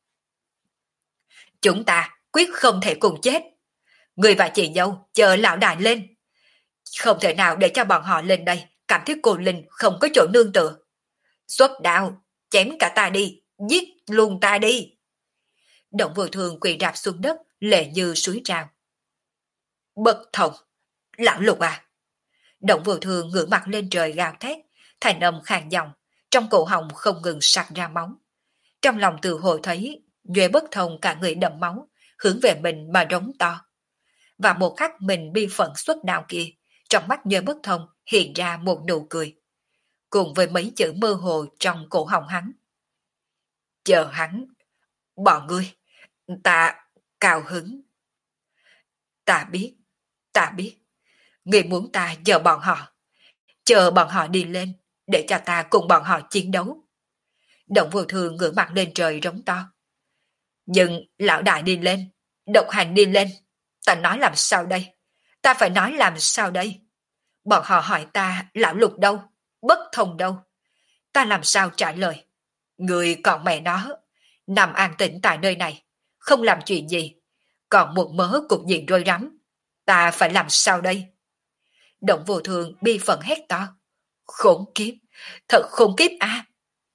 Chúng ta quyết không thể cùng chết. Người và chị dâu chờ lão đại lên. Không thể nào để cho bọn họ lên đây, cảm thấy cô Linh không có chỗ nương tựa. Xuất đạo, chém cả ta đi, giết luôn ta đi. Động Vô Thương quỳ rạp xuống đất, lệ như suối trào. Bất Thông, lão Lục à. Động Vô Thương ngửa mặt lên trời gào thét, thành âm khàn giọng, trong cổ họng không ngừng sặc ra máu. Trong lòng tự hồ thấy Duệ Bất Thông cả người đẫm máu, hướng về mình mà rống to. Và một khắc mình bi phận xuất đạo kia, trong mắt Duệ Bất Thông hiện ra một nụ cười, cùng với mấy chữ mơ hồ trong cổ họng hắn. Chờ hắn, bọn ngươi, ta cao hứng. Ta biết, ta biết, ngươi muốn ta chờ bọn họ, chờ bọn họ đi lên, để cho ta cùng bọn họ chiến đấu. Động Vô Thương ngửa mặt lên trời rống to. Nhưng lão đại đi lên, độc hành đi lên, ta nói làm sao đây? Ta phải nói làm sao đây? Bọn họ hỏi ta lão Lục đâu, Bất Thông đâu? Ta làm sao trả lời? Người còn mẹ nó, nằm an tĩnh tại nơi này, không làm chuyện gì, còn một mớ cục diện rối rắm. Ta phải làm sao đây? Động Vô Thương bi phận hét to. Khốn kiếp, thật khốn kiếp à!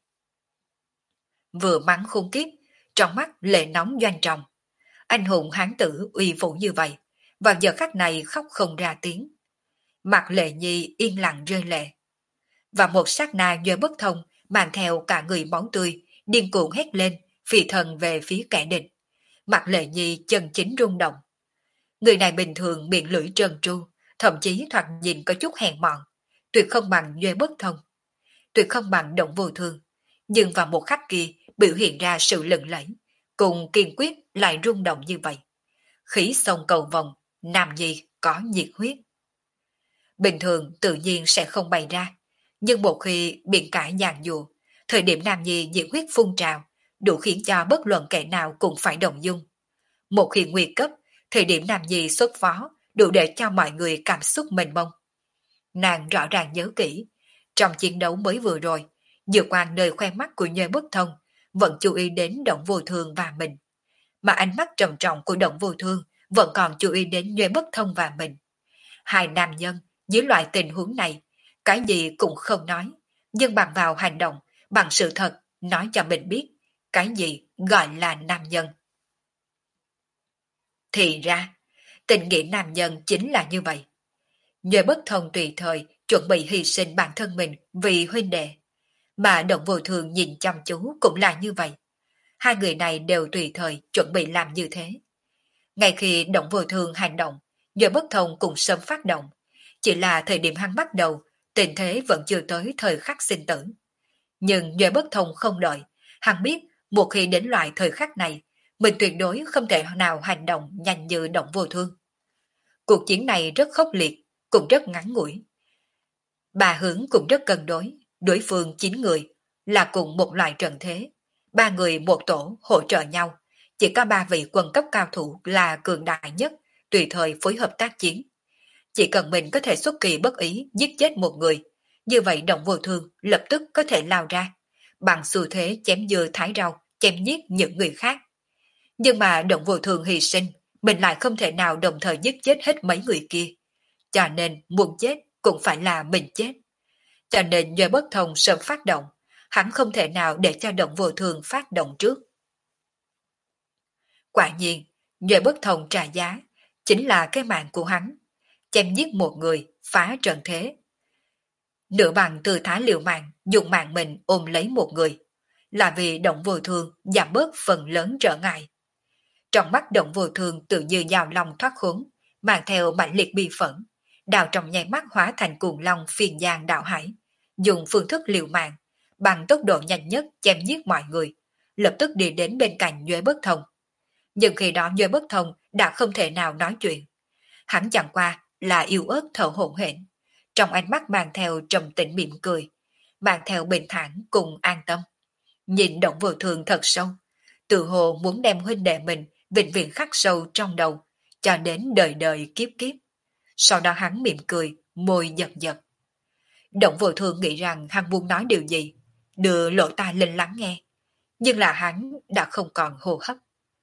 Vừa mắng khốn kiếp, trong mắt lệ nóng doanh trọng. Anh hùng hán tử uy vũ như vậy, vào giờ khắc này khóc không ra tiếng. Mặt Lệ Nhi yên lặng rơi lệ. Và một sát na Duệ Bất Thông mang theo cả người máu tươi, điên cuồng hét lên, phi thần về phía kẻ địch. Mặt Lệ Nhi chân chính rung động. Người này bình thường miệng lưỡi trơn tru, thậm chí thoạt nhìn có chút hèn mọn, tuyệt không bằng Duệ Bất Thông, tuyệt không bằng Động Vô Thương, nhưng vào một khắc kia biểu hiện ra sự lừng lẫy, cùng kiên quyết lại rung động như vậy. Khí sông cầu vòng, nam nhi có nhiệt huyết. Bình thường tự nhiên sẽ không bày ra, nhưng một khi biển cả nhàn dùa, thời điểm nam nhi nhiệt huyết phun trào, đủ khiến cho bất luận kẻ nào cũng phải động dung. Một khi nguy cấp, thời điểm nam nhi xuất phó, đủ để cho mọi người cảm xúc mênh mông. Nàng rõ ràng nhớ kỹ, trong chiến đấu mới vừa rồi, dựa qua nơi khoe mắt của Nhuệ Bất Thông, vẫn chú ý đến Động Vô Thương và mình. Mà ánh mắt trầm trọng của Động Vô Thương vẫn còn chú ý đến Nhuệ Bất Thông và mình. Hai nam nhân, dưới loại tình huống này, cái gì cũng không nói, nhưng bằng vào hành động, bằng sự thật, nói cho mình biết, cái gì gọi là nam nhân. Thì ra, tình nghĩa nam nhân chính là như vậy. Nhuệ Bất Thông tùy thời chuẩn bị hy sinh bản thân mình vì huynh đệ, mà Động Vô Thương nhìn chăm chú cũng là như vậy. Hai người này đều tùy thời chuẩn bị làm như thế. Ngay khi Động Vô Thương hành động, Nhuệ Bất Thông cũng sớm phát động. Chỉ là thời điểm hắn bắt đầu, tình thế vẫn chưa tới thời khắc sinh tử. Nhưng Nhuệ Bất Thông không đợi, hắn biết một khi đến loại thời khắc này, mình tuyệt đối không thể nào hành động nhanh như Động Vô Thương. Cuộc chiến này rất khốc liệt, cũng rất ngắn ngủi. Ba hướng cũng rất cân đối, đối phương chín người, là cùng một loại trận thế. Ba người một tổ hỗ trợ nhau, chỉ có ba vị quân cấp cao thủ là cường đại nhất, tùy thời phối hợp tác chiến. Chỉ cần mình có thể xuất kỳ bất ý giết chết một người, như vậy Động Vô Thương lập tức có thể lao ra, bằng xu thế chém dưa thái rau, chém giết những người khác. Nhưng mà Động Vô Thương hy sinh, mình lại không thể nào đồng thời giết chết hết mấy người kia. Cho nên muốn chết cũng phải là mình chết. Cho nên Nhuệ Bất Thông sớm phát động, hắn không thể nào để cho Động Vô Thường phát động trước. Quả nhiên, Nhuệ Bất Thông trả giá, chính là cái mạng của hắn. Chém giết một người, phá trận thế. Nửa bằng tư thái liều mạng, dùng mạng mình ôm lấy một người. Là vì Động Vô Thường giảm bớt phần lớn trở ngại. Trong mắt Động Vô Thường tự như dao long thoát khốn, mang theo mạnh liệt bi phẫn, đào trong nháy mắt hóa thành cuồng long phiền giang đạo hải, dùng phương thức liều mạng, bằng tốc độ nhanh nhất chém giết mọi người, lập tức đi đến bên cạnh Nhuệ Bất Thông. Nhưng khi đó Nhuệ Bất Thông đã không thể nào nói chuyện. Hắn chẳng qua là yếu ớt thở hổn hển, trong ánh mắt mang theo trầm tĩnh mỉm cười, mang theo bình thản cùng an tâm. Nhìn Động Vô Thường thật sâu, tự hồ muốn đem huynh đệ mình vĩnh viễn khắc sâu trong đầu, cho đến đời đời kiếp kiếp. Sau đó hắn mỉm cười, môi giật giật. Động Vô Thường nghĩ rằng hắn muốn nói điều gì, đưa lỗ tai lên lắng nghe, nhưng là hắn đã không còn hô hấp.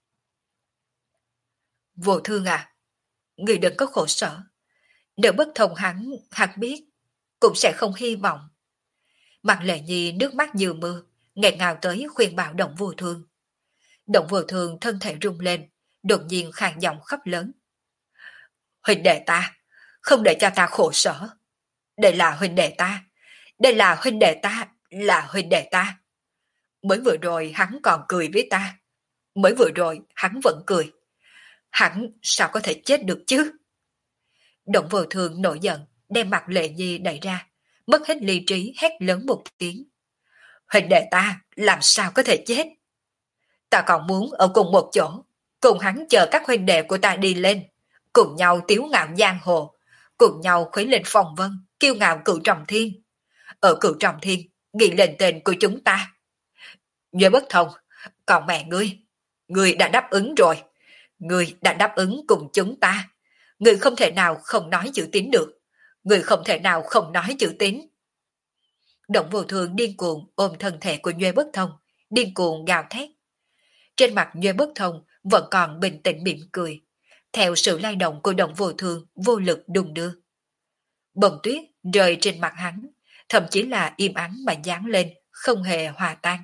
Vô Thương à, người đừng có khổ sở. Nếu Bất Thông hắn, hắn biết, cũng sẽ không hy vọng. Mặt Lệ Nhi nước mắt như mưa, nghẹn ngào tới khuyên bảo Động Vô Thương. Động Vô Thương thân thể rung lên, đột nhiên khàn giọng khóc lớn. Huynh đệ ta, không để cho ta khổ sở. Đây là huynh đệ ta, đây là huynh đệ ta, là huynh đệ ta. Mới vừa rồi hắn còn cười với ta, mới vừa rồi hắn vẫn cười. Hắn sao có thể chết được chứ? Động Vô Thường nổi giận, đem mặt Lệ Nhi đẩy ra, mất hết lý trí hét lớn một tiếng. Huynh đệ ta làm sao có thể chết? Ta còn muốn ở cùng một chỗ, cùng hắn chờ các huynh đệ của ta đi lên, cùng nhau tiếu ngạo giang hồ, cùng nhau khuấy lên phong vân, kiêu ngạo Cửu Trọng Thiên. Ở Cửu Trọng Thiên, ghi lên tên của chúng ta. Nhuệ Bất Thông, còn mẹ ngươi, ngươi đã đáp ứng rồi. Ngươi đã đáp ứng cùng chúng ta. Ngươi không thể nào không nói chữ tín được. Ngươi không thể nào không nói chữ tín. Động Vô Thường điên cuồng ôm thân thể của Nhuệ Bất Thông, điên cuồng gào thét. Trên mặt Nhuệ Bất Thông vẫn còn bình tĩnh mỉm cười, theo sự lay động của Động Vô Thường vô lực đung đưa. Bông tuyết rơi trên mặt hắn, thậm chí là im ắng mà dán lên, không hề hòa tan.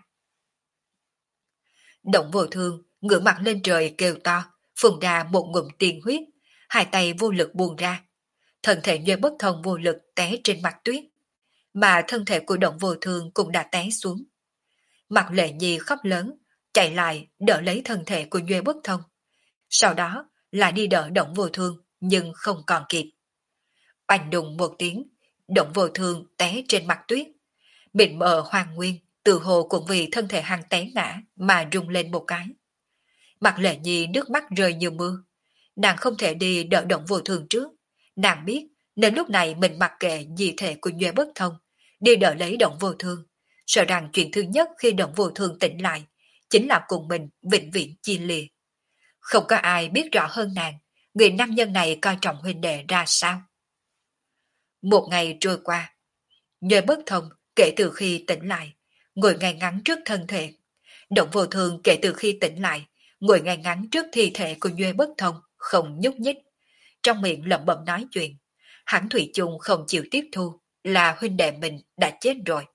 Động Vô Thường ngửa mặt lên trời kêu to, phun ra một ngụm tiên huyết, hai tay vô lực buông ra. Thân thể Nhuệ Bất Thông vô lực té trên mặt tuyết, mà thân thể của Động Vô Thường cũng đã té xuống. Mặt Lệ Nhi khóc lớn, chạy lại đỡ lấy thân thể của Nhuệ Bất Thông. Sau đó là đi đỡ Động Vô Thường, nhưng không còn kịp. Oanh đùng một tiếng, Động Vô Thường té trên mặt tuyết. Mịn mờ hoàng nguyên, tự hồ cũng vì thân thể hắn té ngã mà rung lên một cái. Mặt Lệ Nhi nước mắt rơi như mưa. Nàng không thể đi đỡ Động Vô Thường trước. Nàng biết nên lúc này mình mặc kệ di thể của Nhuệ Bất Thông, đi đỡ lấy Động Vô Thường, sợ rằng chuyện thứ nhất khi Động Vô Thường tỉnh lại chính là cùng mình vĩnh viễn chia lìa. Không có ai biết rõ hơn nàng người nam nhân này coi trọng huynh đệ ra sao. Một ngày trôi qua, Nhuệ Bất Thông kể từ khi tỉnh lại ngồi ngay ngắn trước thân thể. Động Vô Thường kể từ khi tỉnh lại ngồi ngay ngắn trước thi thể của Nhuệ Bất Thông, không nhúc nhích, trong miệng lẩm bẩm nói chuyện. Hắn thủy chung không chịu tiếp thu là huynh đệ mình đã chết rồi.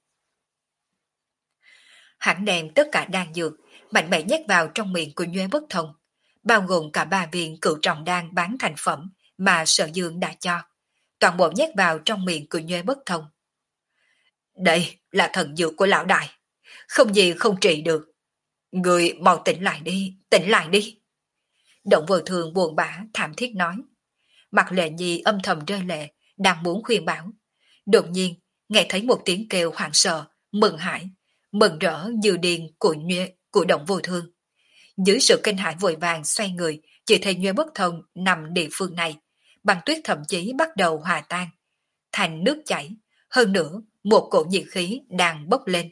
Hắn đem tất cả đan dược mạnh mẽ nhét vào trong miệng của Nhuệ Bất Thông, bao gồm cả ba viên Cửu Trọng Đan bán thành phẩm mà Sở Dương đã cho, toàn bộ nhét vào trong miệng của Nhuệ Bất Thông. Đây là thần dược của lão đại, không gì không trị được. Người mau tỉnh lại đi, tỉnh lại đi. Động Vô Thường buồn bã thảm thiết nói. Mặt Lệ Nhi âm thầm rơi lệ, đang muốn khuyên bảo. Đột nhiên nghe thấy một tiếng kêu hoảng sợ, mừng hãi, mừng rỡ như điên của Nhuệ của Động Vô Thường. Dưới sự kinh hãi vội vàng xoay người, chỉ thấy Nhuệ Bất Thông nằm địa phương này, băng tuyết thậm chí bắt đầu hòa tan, thành nước chảy. Hơn nữa, một cổ nhiệt khí đang bốc lên.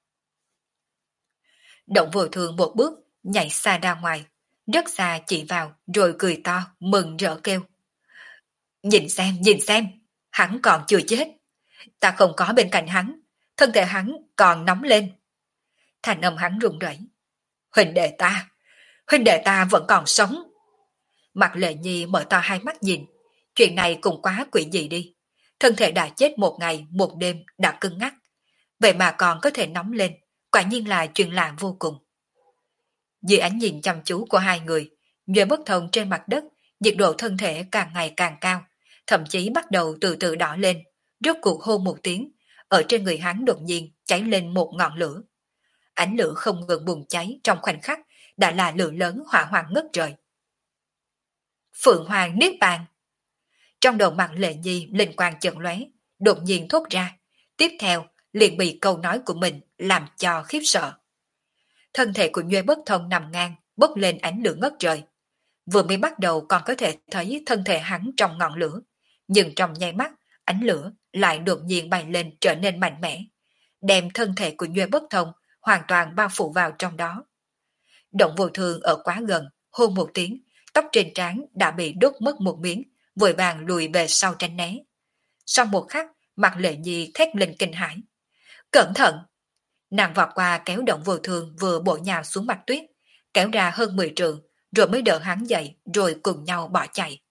Động Vô Thường một bước nhảy xa ra ngoài, rất xa chỉ vào rồi cười to mừng rỡ kêu. Nhìn xem, nhìn xem, hắn còn chưa chết. Ta không có bên cạnh hắn, thân thể hắn còn nóng lên. Thành âm hắn run rẩy. Huynh đệ ta, huynh đệ ta vẫn còn sống. Mặt Lệ Nhi mở to hai mắt nhìn, chuyện này cũng quá quỷ dị đi. Thân thể đã chết một ngày, một đêm đã cứng ngắc. Vậy mà còn có thể nóng lên, quả nhiên là chuyện lạ vô cùng. Dưới ánh nhìn chăm chú của hai người, Nhuệ Bất Thông trên mặt đất, nhiệt độ thân thể càng ngày càng cao, thậm chí bắt đầu từ từ đỏ lên, rốt cuộc hô một tiếng, ở trên người hắn đột nhiên cháy lên một ngọn lửa. Ánh lửa không ngừng bùng cháy trong khoảnh khắc, đã là lửa lớn hỏa hoạn ngất trời. Phượng Hoàng Niết Bàn. Trong đầu mặt Lệ Nhi linh quang chợt lóe, đột nhiên thốt ra, tiếp theo liền bị câu nói của mình làm cho khiếp sợ. Thân thể của Nhuệ Bất Thông nằm ngang, bốc lên ánh lửa ngất trời. Vừa mới bắt đầu còn có thể thấy thân thể hắn trong ngọn lửa, nhưng trong nháy mắt, ánh lửa lại đột nhiên bay lên trở nên mạnh mẽ, đem thân thể của Nhuệ Bất Thông hoàn toàn bao phủ vào trong đó. Động Vô Thường ở quá gần, hô một tiếng, tóc trên trán đã bị đốt mất một miếng, vội vàng lùi về sau tránh né. Sau một khắc, mặt Lệ Nhi thét lên kinh hãi. Cẩn thận! Nàng vọt qua kéo Động Vô Thường vừa bổ nhào xuống mặt tuyết, kéo ra hơn mười trượng, rồi mới đỡ hắn dậy, rồi cùng nhau bỏ chạy.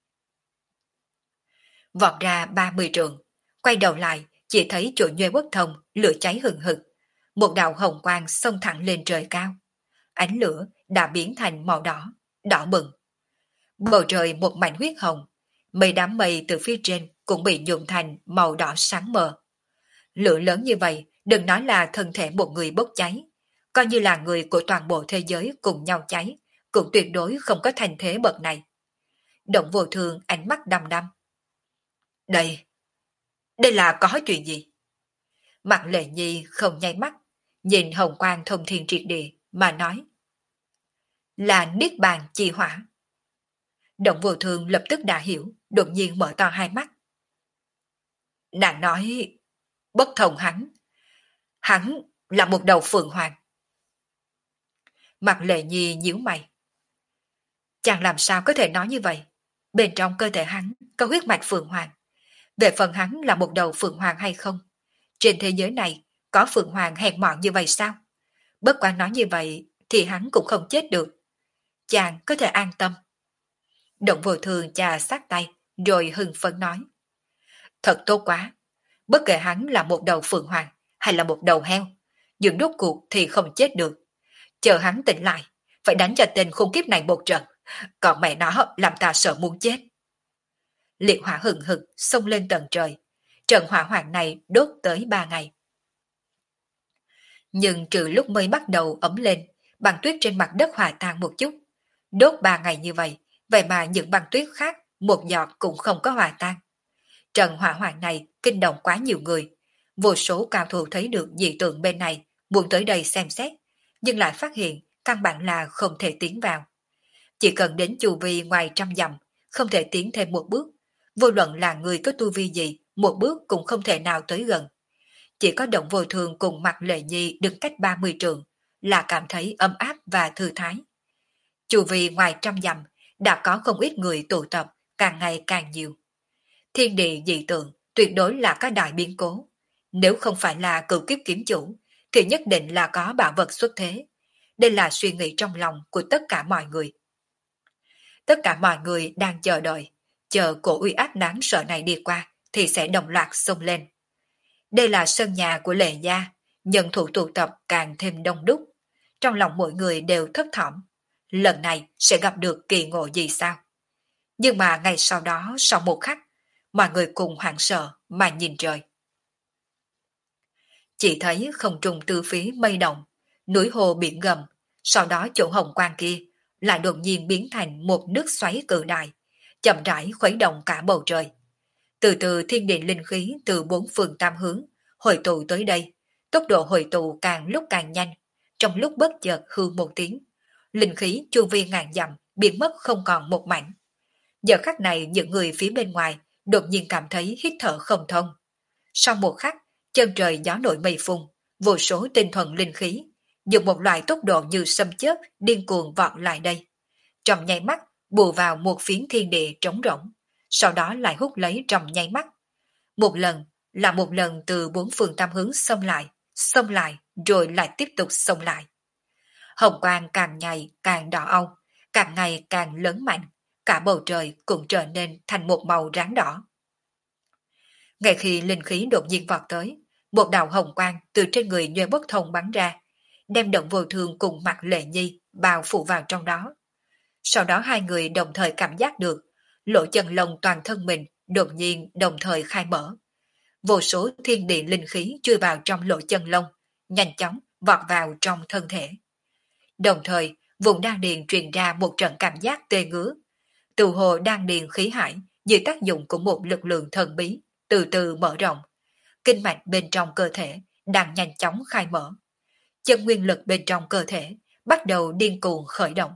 Vọt ra ba mươi trượng, quay đầu lại, chỉ thấy chỗ Nhuệ Bất Thông lửa cháy hừng hực, một đạo hồng quang xông thẳng lên trời cao. Ánh lửa đã biến thành màu đỏ, đỏ bừng. Bầu trời một mảnh huyết hồng, mây đám mây từ phía trên cũng bị nhuộm thành màu đỏ sáng mờ. Lửa lớn như vậy, đừng nói là thân thể một người bốc cháy, coi như là người của toàn bộ thế giới cùng nhau cháy, cũng tuyệt đối không có thành thế bậc này. Động Vô Thường ánh mắt đăm đăm. Đây, đây là có chuyện gì? Mặt Lệ Nhi không nháy mắt, nhìn hồng quang thông thiên triệt địa mà nói. Là Niết Bàn chi hỏa. Động Vô Thường lập tức đã hiểu, đột nhiên mở to hai mắt. Nàng nói, Bất Thông hắn, hắn là một đầu phượng hoàng. Mặt Lệ Nhi nhíu mày. Chàng làm sao có thể nói như vậy? Bên trong cơ thể hắn có huyết mạch phượng hoàng. Về phần hắn là một đầu phượng hoàng hay không? Trên thế giới này có phượng hoàng hèn mọn như vậy sao? Bất quá nói như vậy thì hắn cũng không chết được. Chàng có thể an tâm. Động Vô Thường chà sát tay, rồi hưng phấn nói. Thật tốt quá. Bất kể hắn là một đầu phượng hoàng hay là một đầu heo, nhưng rốt cuộc thì không chết được. Chờ hắn tỉnh lại, phải đánh cho tên khốn kiếp này một trận. Còn mẹ nó làm ta sợ muốn chết. Liệt hỏa hừng hực xông lên tận trời. Trận hỏa hoạn này đốt tới ba ngày. Nhưng trừ lúc mới bắt đầu ấm lên, băng tuyết trên mặt đất hòa tan một chút. Đốt ba ngày như vậy, vậy mà những băng tuyết khác một giọt cũng không có hòa tan. Trận hỏa hoạn này kinh động quá nhiều người. Vô số cao thủ thấy được dị tượng bên này, muốn tới đây xem xét, nhưng lại phát hiện căn bản là không thể tiến vào. Chỉ cần đến chu vi ngoài trăm dặm, không thể tiến thêm một bước. Vô luận là người có tu vi gì, một bước cũng không thể nào tới gần. Chỉ có Động Vô Thường cùng mặt Lệ Nhi đứng cách ba mươi trượng, là cảm thấy ấm áp và thư thái. Chu vi ngoài trăm dặm, đã có không ít người tụ tập, càng ngày càng nhiều. Thiên địa dị tượng tuyệt đối là có đại biến cố. Nếu không phải là cửu kiếp kiếm chủ, thì nhất định là có bảo vật xuất thế. Đây là suy nghĩ trong lòng của tất cả mọi người. Tất cả mọi người đang chờ đợi, chờ cổ uy áp đáng sợ này đi qua, thì sẽ đồng loạt xông lên. Đây là sân nhà của Lệ gia, nhân thủ tụ tập càng thêm đông đúc. Trong lòng mỗi người đều thấp thỏm. Lần này sẽ gặp được kỳ ngộ gì sao? Nhưng mà ngày sau đó, sau một khắc, mọi người cùng hoảng sợ mà nhìn trời. Chỉ thấy không trung tư phía mây động, núi hồ biển gầm, sau đó chỗ hồng quang kia lại đột nhiên biến thành một nước xoáy cự đại, chậm rãi khuấy động cả bầu trời. Từ từ thiên địa linh khí từ bốn phương tam hướng hội tụ tới đây, tốc độ hội tụ càng lúc càng nhanh, trong lúc bất chợt hư một tiếng, linh khí chu vi ngàn dặm biến mất không còn một mảnh. Giờ khắc này những người phía bên ngoài đột nhiên cảm thấy hít thở không thông. Sau một khắc, chân trời gió nổi mây phun, vô số tinh thuần linh khí, dùng một loại tốc độ như sấm chớp điên cuồng vọt lại đây. Trong nháy mắt, bù vào một phiến thiên địa trống rỗng, sau đó lại hút lấy trong nháy mắt. Một lần, là một lần từ bốn phương tam hướng xông lại, xông lại, rồi lại tiếp tục xông lại. Hồng quang càng ngày càng đỏ âu, càng ngày càng lớn mạnh, cả bầu trời cũng trở nên thành một màu ráng đỏ. Ngay khi linh khí đột nhiên vọt tới, một đạo hồng quang từ trên người Nhuệ Bất Thông bắn ra, đem Động Vô Thường cùng Mạc Lệ Nhi bao phủ vào trong đó. Sau đó hai người đồng thời cảm giác được, lỗ chân lông toàn thân mình đột nhiên đồng thời khai mở. Vô số thiên địa linh khí chui vào trong lỗ chân lông, nhanh chóng vọt vào trong thân thể. Đồng thời, vùng đan điền truyền ra một trận cảm giác tê ngứa. Từ hồ đan điền khí hải dưới tác dụng của một lực lượng thần bí, từ từ mở rộng. Kinh mạch bên trong cơ thể đang nhanh chóng khai mở. Chân nguyên lực bên trong cơ thể bắt đầu điên cuồng khởi động.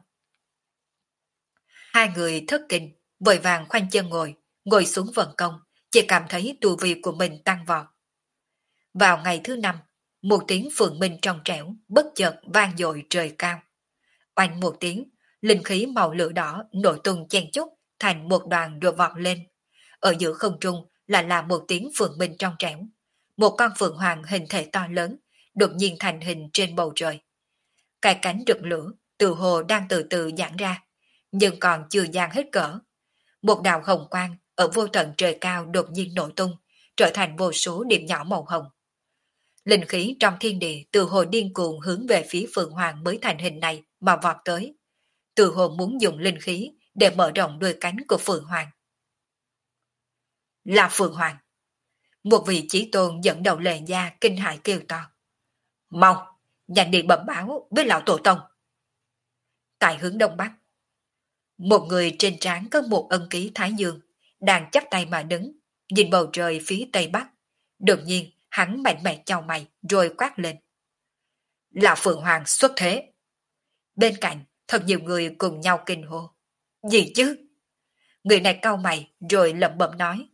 Hai người thất kinh, vội vàng khoanh chân ngồi, ngồi xuống vận công, chỉ cảm thấy tu vi của mình tăng vọt. Vào ngày thứ năm, một tiếng phượng minh trong trẻo, bất chợt vang dội trời cao. Oanh một tiếng, linh khí màu lửa đỏ nổi tung chen chúc thành một đoàn rồi vọt lên. Ở giữa không trung là là một tiếng phượng minh trong trẻo. Một con phượng hoàng hình thể to lớn, đột nhiên thành hình trên bầu trời. Cái cánh rực lửa, từ hồ đang từ từ giãn ra, nhưng còn chưa giãn hết cỡ. Một đạo hồng quang ở vô tận trời cao đột nhiên nổ tung, trở thành vô số điểm nhỏ màu hồng. Linh khí trong thiên địa từ hồ điên cuồng hướng về phía Phượng Hoàng mới thành hình này mà vọt tới. Từ hồ muốn dùng linh khí để mở rộng đuôi cánh của Phượng Hoàng. Là Phượng Hoàng. Một vị chí tôn dẫn đầu lệ gia kinh hãi kêu to. Mau, nhanh đi bẩm báo với lão tổ tông. Tại hướng đông bắc, một người trên trán có một ân ký thái dương, đang chắp tay mà đứng, nhìn bầu trời phía tây bắc. Đột nhiên, hắn mạnh mẽ chau mày rồi quát lên. Là Phượng Hoàng xuất thế. Bên cạnh, thật nhiều người cùng nhau kinh hô. Gì chứ? Người này cau mày rồi lẩm bẩm nói.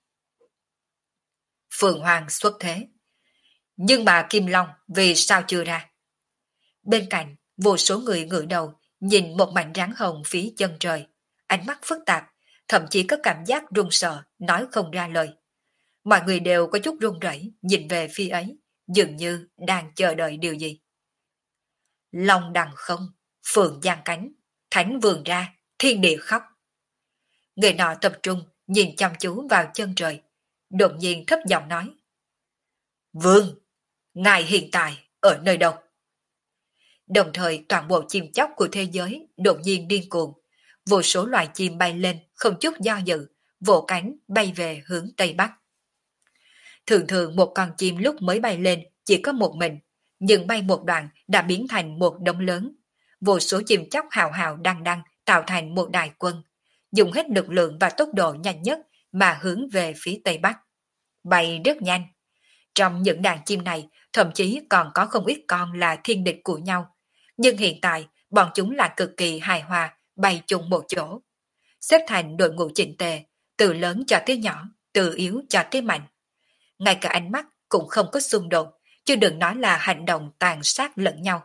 Phượng Hoàng xuất thế. Nhưng mà Kim Long vì sao chưa ra? Bên cạnh, vô số người ngửa đầu nhìn một mảnh rắn hồng phía chân trời, ánh mắt phức tạp, thậm chí có cảm giác run sợ, nói không ra lời. Mọi người đều có chút run rẩy nhìn về phía ấy, dường như đang chờ đợi điều gì. Long đằng không, phượng giang cánh, thánh vườn ra, thiên địa khóc. Người nọ tập trung nhìn chăm chú vào chân trời, đột nhiên thấp giọng nói. Vương, ngài hiện tại ở nơi đâu? Đồng thời toàn bộ chim chóc của thế giới đột nhiên điên cuồng, vô số loài chim bay lên không chút do dự, vỗ cánh bay về hướng Tây Bắc. Thường thường một con chim lúc mới bay lên chỉ có một mình, nhưng bay một đoạn đã biến thành một đống lớn. Vô số chim chóc hào hào đăng đăng tạo thành một đại quân, dùng hết lực lượng và tốc độ nhanh nhất mà hướng về phía Tây Bắc. Bay rất nhanh. Trong những đàn chim này, thậm chí còn có không ít con là thiên địch của nhau. Nhưng hiện tại, bọn chúng là cực kỳ hài hòa, bay chung một chỗ. Xếp thành đội ngũ chỉnh tề, từ lớn cho tới nhỏ, từ yếu cho tới mạnh. Ngay cả ánh mắt cũng không có xung đột, chứ đừng nói là hành động tàn sát lẫn nhau.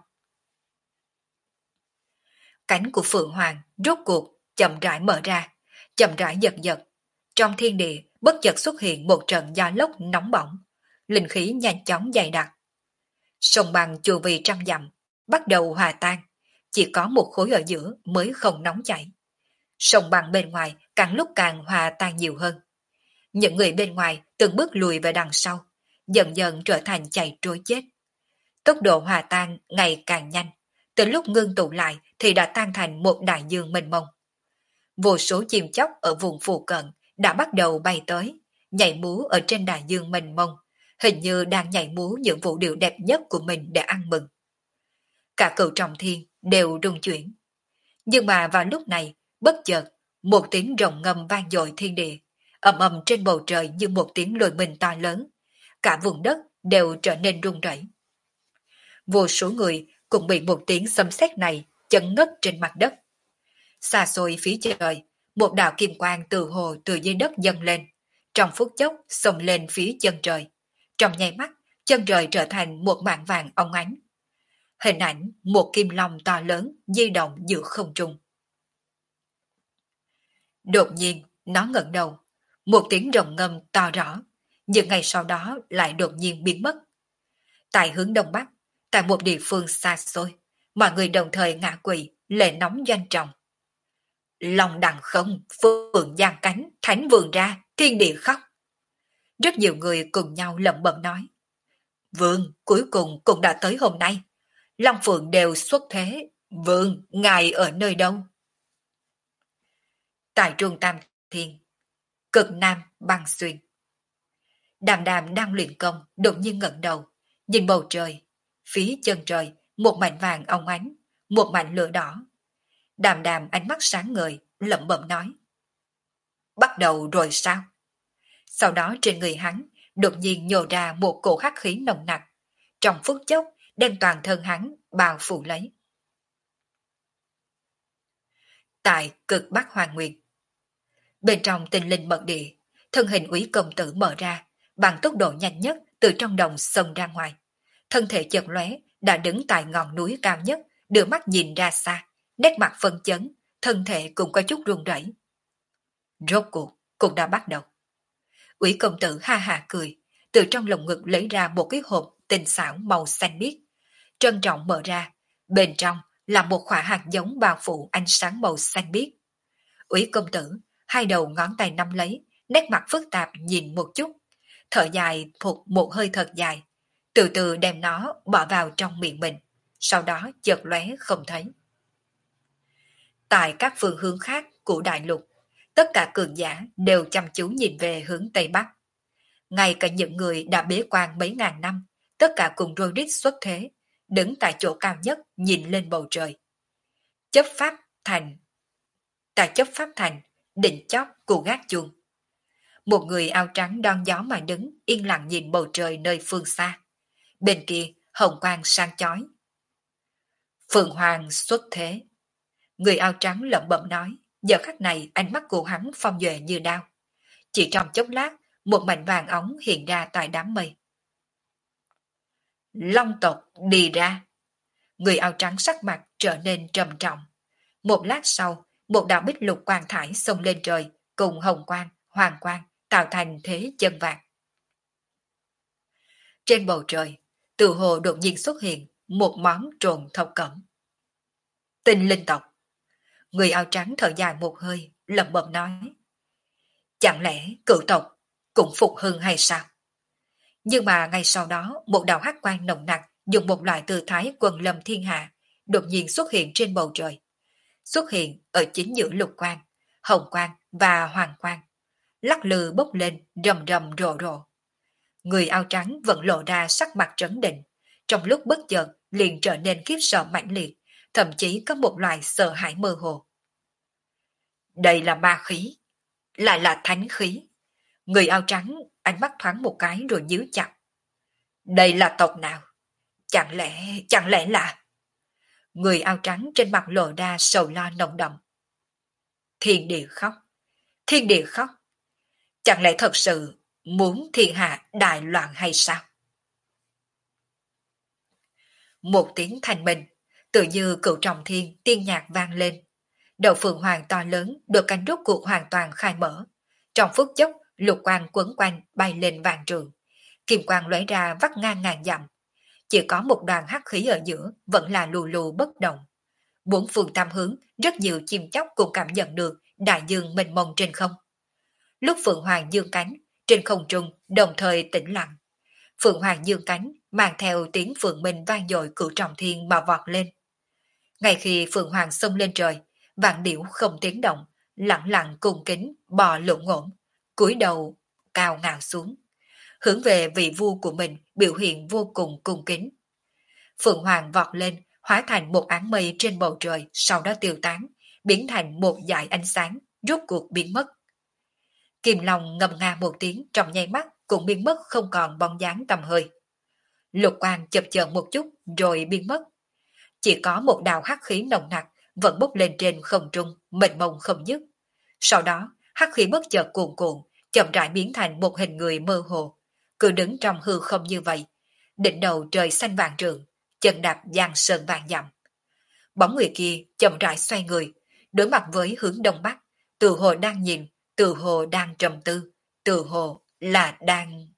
Cánh của Phượng Hoàng rốt cuộc chậm rãi mở ra, chậm rãi giật giật. Trong thiên địa bất chợt xuất hiện một trận gió lốc nóng bỏng, linh khí nhanh chóng dày đặc. Sông băng chu vi trăm dặm bắt đầu hòa tan, chỉ có một khối ở giữa mới không nóng chảy. Sông băng bên ngoài càng lúc càng hòa tan nhiều hơn. Những người bên ngoài từng bước lùi về đằng sau, dần dần trở thành chạy trối chết. Tốc độ hòa tan ngày càng nhanh, từ lúc ngưng tụ lại thì đã tan thành một đại dương mênh mông. Vô số chim chóc ở vùng phụ cận đã bắt đầu bay tới, nhảy múa ở trên đại dương mênh mông, hình như đang nhảy múa những vũ điệu đẹp nhất của mình để ăn mừng. Cả cửu trọng thiên đều rung chuyển. Nhưng mà vào lúc này, bất chợt, một tiếng rồng ngâm vang dội thiên địa, ầm ầm trên bầu trời như một tiếng lôi mình to lớn. Cả vùng đất đều trở nên rung rẩy. Vô số người cũng bị một tiếng sấm sét này chấn ngất trên mặt đất. Xa xôi phía trời, một đạo kim quang từ hồ từ dưới đất dâng lên, trong phút chốc xông lên phía chân trời. Trong nháy mắt, chân trời trở thành một mảng vàng óng ánh. Hình ảnh một kim long to lớn di động giữa không trung. Đột nhiên, nó ngẩng đầu, một tiếng rồng ngâm to rõ, nhưng ngay sau đó lại đột nhiên biến mất. Tại hướng đông bắc, tại một địa phương xa xôi, mọi người đồng thời ngã quỵ, lệ nóng doanh trọng. Lòng đằng không, phượng giang cánh, thánh vườn ra, thiên địa khóc. Rất nhiều người cùng nhau lẩm bẩm nói. Vương cuối cùng cũng đã tới hôm nay. Long Phượng đều xuất thế. Vương, ngài ở nơi đâu? Tại trường Tam Thiên, cực Nam băng xuyên. Đàm đàm đang luyện công, đột nhiên ngẩng đầu, nhìn bầu trời, phía chân trời, một mảnh vàng óng ánh, một mảnh lửa đỏ. Đàm đàm ánh mắt sáng ngời, lẩm bẩm nói. Bắt đầu rồi sao? Sau đó trên người hắn, đột nhiên nhô ra một cổ hắc khí nồng nặc. Trong phút chốc, đem toàn thân hắn bao phủ lấy. Tại cực Bắc Hoàng Nguyên, bên trong tinh linh mật địa, thân hình úy công tử mở ra, bằng tốc độ nhanh nhất từ trong đồng xông ra ngoài. Thân thể chợt lóe, đã đứng tại ngọn núi cao nhất, đưa mắt nhìn ra xa, nét mặt phân chấn, thân thể cũng có chút run rẩy. Rốt cuộc cũng đã bắt đầu. Úy công tử ha ha cười, từ trong lồng ngực lấy ra một cái hộp tinh xảo màu xanh biếc, trân trọng mở ra, bên trong là một khỏa hạt giống bao phủ ánh sáng màu xanh biếc. Úy công tử hai đầu ngón tay nắm lấy, nét mặt phức tạp nhìn một chút, thở dài thụt một hơi thật dài, từ từ đem nó bỏ vào trong miệng mình, sau đó chợt lóe không thấy. Tại các phương hướng khác của đại lục, tất cả cường giả đều chăm chú nhìn về hướng Tây Bắc. Ngay cả những người đã bế quan mấy ngàn năm, tất cả cùng rôi rít xuất thế, đứng tại chỗ cao nhất nhìn lên bầu trời. Chấp pháp thành Tại chấp pháp thành, đỉnh chóp của gác chuông. Một người áo trắng đón gió mà đứng, yên lặng nhìn bầu trời nơi phương xa. Bên kia, hồng quang sang chói. Phượng Hoàng xuất thế. Người áo trắng lẩm bẩm nói, giờ khắc này ánh mắt của hắn phong duệ như đao. Chỉ trong chốc lát, một mảnh vàng óng hiện ra tại đám mây. Long tộc đi ra. Người áo trắng sắc mặt trở nên trầm trọng. Một lát sau, một đạo bích lục quang thải xông lên trời, cùng hồng quang, hoàng quang, tạo thành thế chân vàng. Trên bầu trời, từ hồ đột nhiên xuất hiện một món trồn thập cẩm. Tinh linh tộc. Người áo trắng thở dài một hơi, lẩm bẩm nói. Chẳng lẽ cửu tộc cũng phục hưng hay sao? Nhưng mà ngay sau đó, một đạo hắc quang nồng nặc dùng một loại tư thái quần lâm thiên hạ, đột nhiên xuất hiện trên bầu trời. Xuất hiện ở chính giữa lục quang, hồng quang và hoàng quang, lắc lư bốc lên rầm rầm rộ rộ. Người áo trắng vẫn lộ ra sắc mặt trấn định, trong lúc bất chợt liền trở nên khiếp sợ mãnh liệt, thậm chí có một loại sợ hãi mơ hồ. Đây là ma khí, lại là thánh khí. Người áo trắng ánh mắt thoáng một cái rồi nhíu chặt. Đây là tộc nào? Chẳng lẽ, chẳng lẽ là... Người áo trắng trên mặt lộ ra sầu lo nồng đậm. Thiên địa khóc, thiên địa khóc. Chẳng lẽ thật sự muốn thiên hạ đại loạn hay sao? Một tiếng thanh minh, tự như cửu trọng thiên tiên nhạc vang lên. Đầu phượng hoàng to lớn, đôi cánh rốt cuộc hoàn toàn khai mở. Trong phút chốc, lục quang quấn quanh bay lên vàng trường. Kim quang lóe ra vắt ngang ngàn dặm. Chỉ có một đoàn hắc khí ở giữa vẫn là lù lù bất động. Bốn phương tam hướng, rất nhiều chim chóc cũng cảm nhận được đại dương mênh mông trên không. Lúc Phượng Hoàng dương cánh, trên không trung đồng thời tĩnh lặng. Phượng Hoàng dương cánh mang theo tiếng phượng minh vang dội cửu trọng thiên mà vọt lên. Ngay khi Phượng Hoàng xông lên trời, vạn điểu không tiếng động, lặng lặng cung kính bò lộn ngỗng, cúi đầu cao ngạo xuống, hướng về vị vua của mình biểu hiện vô cùng cung kính. Phượng Hoàng vọt lên, hóa thành một áng mây trên bầu trời, sau đó tiêu tán, biến thành một dải ánh sáng, rốt cuộc biến mất. Kim Long ngâm nga một tiếng trong nháy mắt cũng biến mất không còn bóng dáng tầm hơi. Lục quang chập chờn một chút rồi biến mất. Chỉ có một đạo hắc khí nồng nặc vẫn bốc lên trên không trung, mênh mông không dứt. Sau đó, hắc khí bất chợt cuồn cuộn, chậm rãi biến thành một hình người mơ hồ, cứ đứng trong hư không như vậy. Đỉnh đầu trời xanh vàng trường, chân đạp giang sơn vàng dặm. Bóng người kia chậm rãi xoay người, đối mặt với hướng đông bắc, từ hồ đang nhìn, từ hồ đang trầm tư, từ hồ là đang...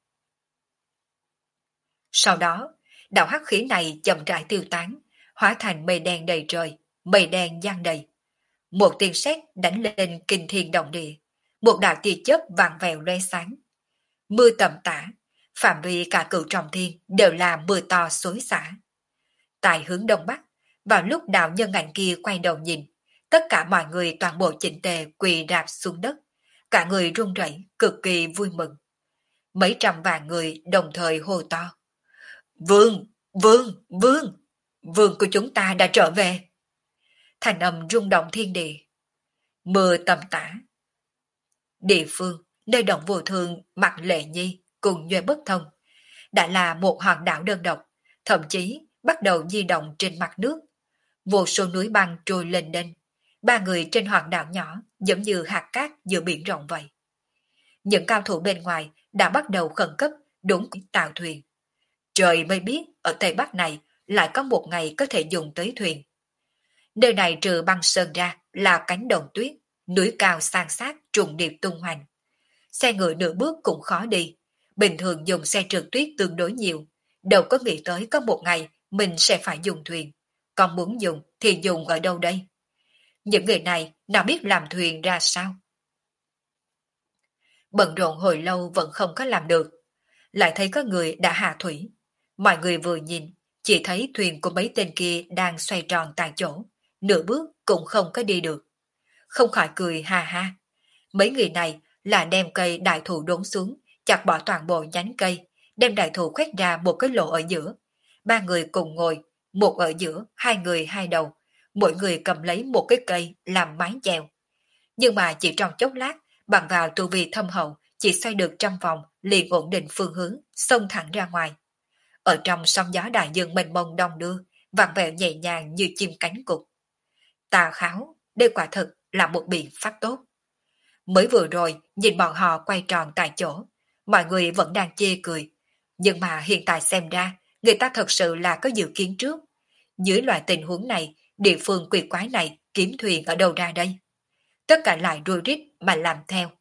Sau đó, đạo hắc khí này chậm rãi tiêu tán, hóa thành mây đen đầy trời, mây đen giăng đầy. Một tiếng sét đánh lên kinh thiên động địa, một đạo tia chớp vàng vèo lóe sáng. Mưa tầm tã, phạm vi cả cửu trọng thiên đều là mưa to xối xả. Tại hướng đông bắc, vào lúc đạo nhân ảnh kia quay đầu nhìn, tất cả mọi người toàn bộ chỉnh tề quỳ rạp xuống đất, cả người run rẩy, cực kỳ vui mừng. Mấy trăm vạn người đồng thời hô to: Vương, vương, vương, vương của chúng ta đã trở về. Thành âm rung động thiên địa. Mưa tầm tã. Địa phương nơi Động Vô Thương, Mặc Lệ Nhi cùng Nhuệ Bất Thông đã là một hòn đảo đơn độc, thậm chí bắt đầu di động trên mặt nước. Vô số núi băng trôi lên đên, ba người trên hòn đảo nhỏ giống như hạt cát giữa biển rộng vậy. Những cao thủ bên ngoài đã bắt đầu khẩn cấp đúng tàu thuyền. Trời mới biết ở Tây Bắc này lại có một ngày có thể dùng tới thuyền. Nơi này trừ băng sơn ra là cánh đồng tuyết, núi cao san sát trùng điệp tung hoành. Xe ngựa nửa bước cũng khó đi, bình thường dùng xe trượt tuyết tương đối nhiều, đâu có nghĩ tới có một ngày mình sẽ phải dùng thuyền. Còn muốn dùng thì dùng ở đâu đây? Những người này nào biết làm thuyền ra sao? Bận rộn hồi lâu vẫn không có làm được. Lại thấy có người đã hạ thủy. Mọi người vừa nhìn, chỉ thấy thuyền của mấy tên kia đang xoay tròn tại chỗ, nửa bước cũng không có đi được. Không khỏi cười ha ha. Mấy người này là đem cây đại thụ đốn xuống, chặt bỏ toàn bộ nhánh cây, đem đại thụ khoét ra một cái lỗ ở giữa. Ba người cùng ngồi, một ở giữa, hai người hai đầu, mỗi người cầm lấy một cái cây làm mái chèo. Nhưng mà chỉ trong chốc lát, bằng vào tu vi thâm hậu, chỉ xoay được trăm vòng, liền ổn định phương hướng, xông thẳng ra ngoài. Ở trong sóng gió đại dương mênh mông đong đưa, vặn vẹo nhẹ nhàng như chim cánh cụt. Tà Kháo, đây quả thực là một biện pháp tốt. Mới vừa rồi, nhìn bọn họ quay tròn tại chỗ, mọi người vẫn đang chê cười. Nhưng mà hiện tại xem ra, người ta thật sự là có dự kiến trước. Dưới loại tình huống này, địa phương quỷ quái này kiếm thuyền ở đâu ra đây? Tất cả lại rùi rít mà làm theo.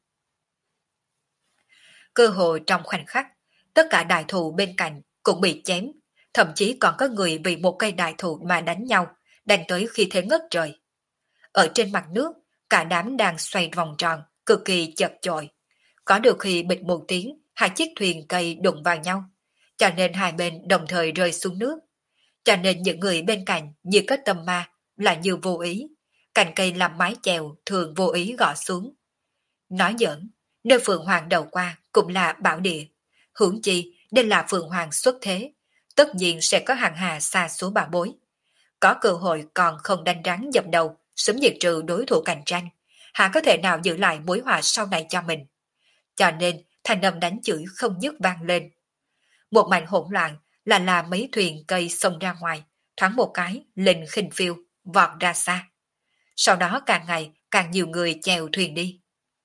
Cơ hội trong khoảnh khắc, tất cả đại thụ bên cạnh cũng bị chém, thậm chí còn có người vì một cây đại thụ mà đánh nhau, đánh tới khi thế ngất trời. Ở trên mặt nước, cả đám đang xoay vòng tròn, cực kỳ chật chội. Có được khi bịch một tiếng, hai chiếc thuyền cây đụng vào nhau, cho nên hai bên đồng thời rơi xuống nước. Cho nên những người bên cạnh như có tâm ma, là như vô ý. Cành cây làm mái chèo thường vô ý gõ xuống. Nói giỡn, nơi Phượng Hoàng đầu qua cũng là bảo địa. Huống chi, đây là Phượng Hoàng xuất thế. Tất nhiên sẽ có hàng hà xa số bảo bối. Có cơ hội còn không đánh rắn dập đầu, sớm diệt trừ đối thủ cạnh tranh. Hạ có thể nào giữ lại mối họa sau này cho mình. Cho nên, thanh âm đánh chửi không dứt vang lên. Một mảnh hỗn loạn là là mấy thuyền cây xông ra ngoài, thoáng một cái lên khinh phiêu, vọt ra xa. Sau đó càng ngày càng nhiều người chèo thuyền đi.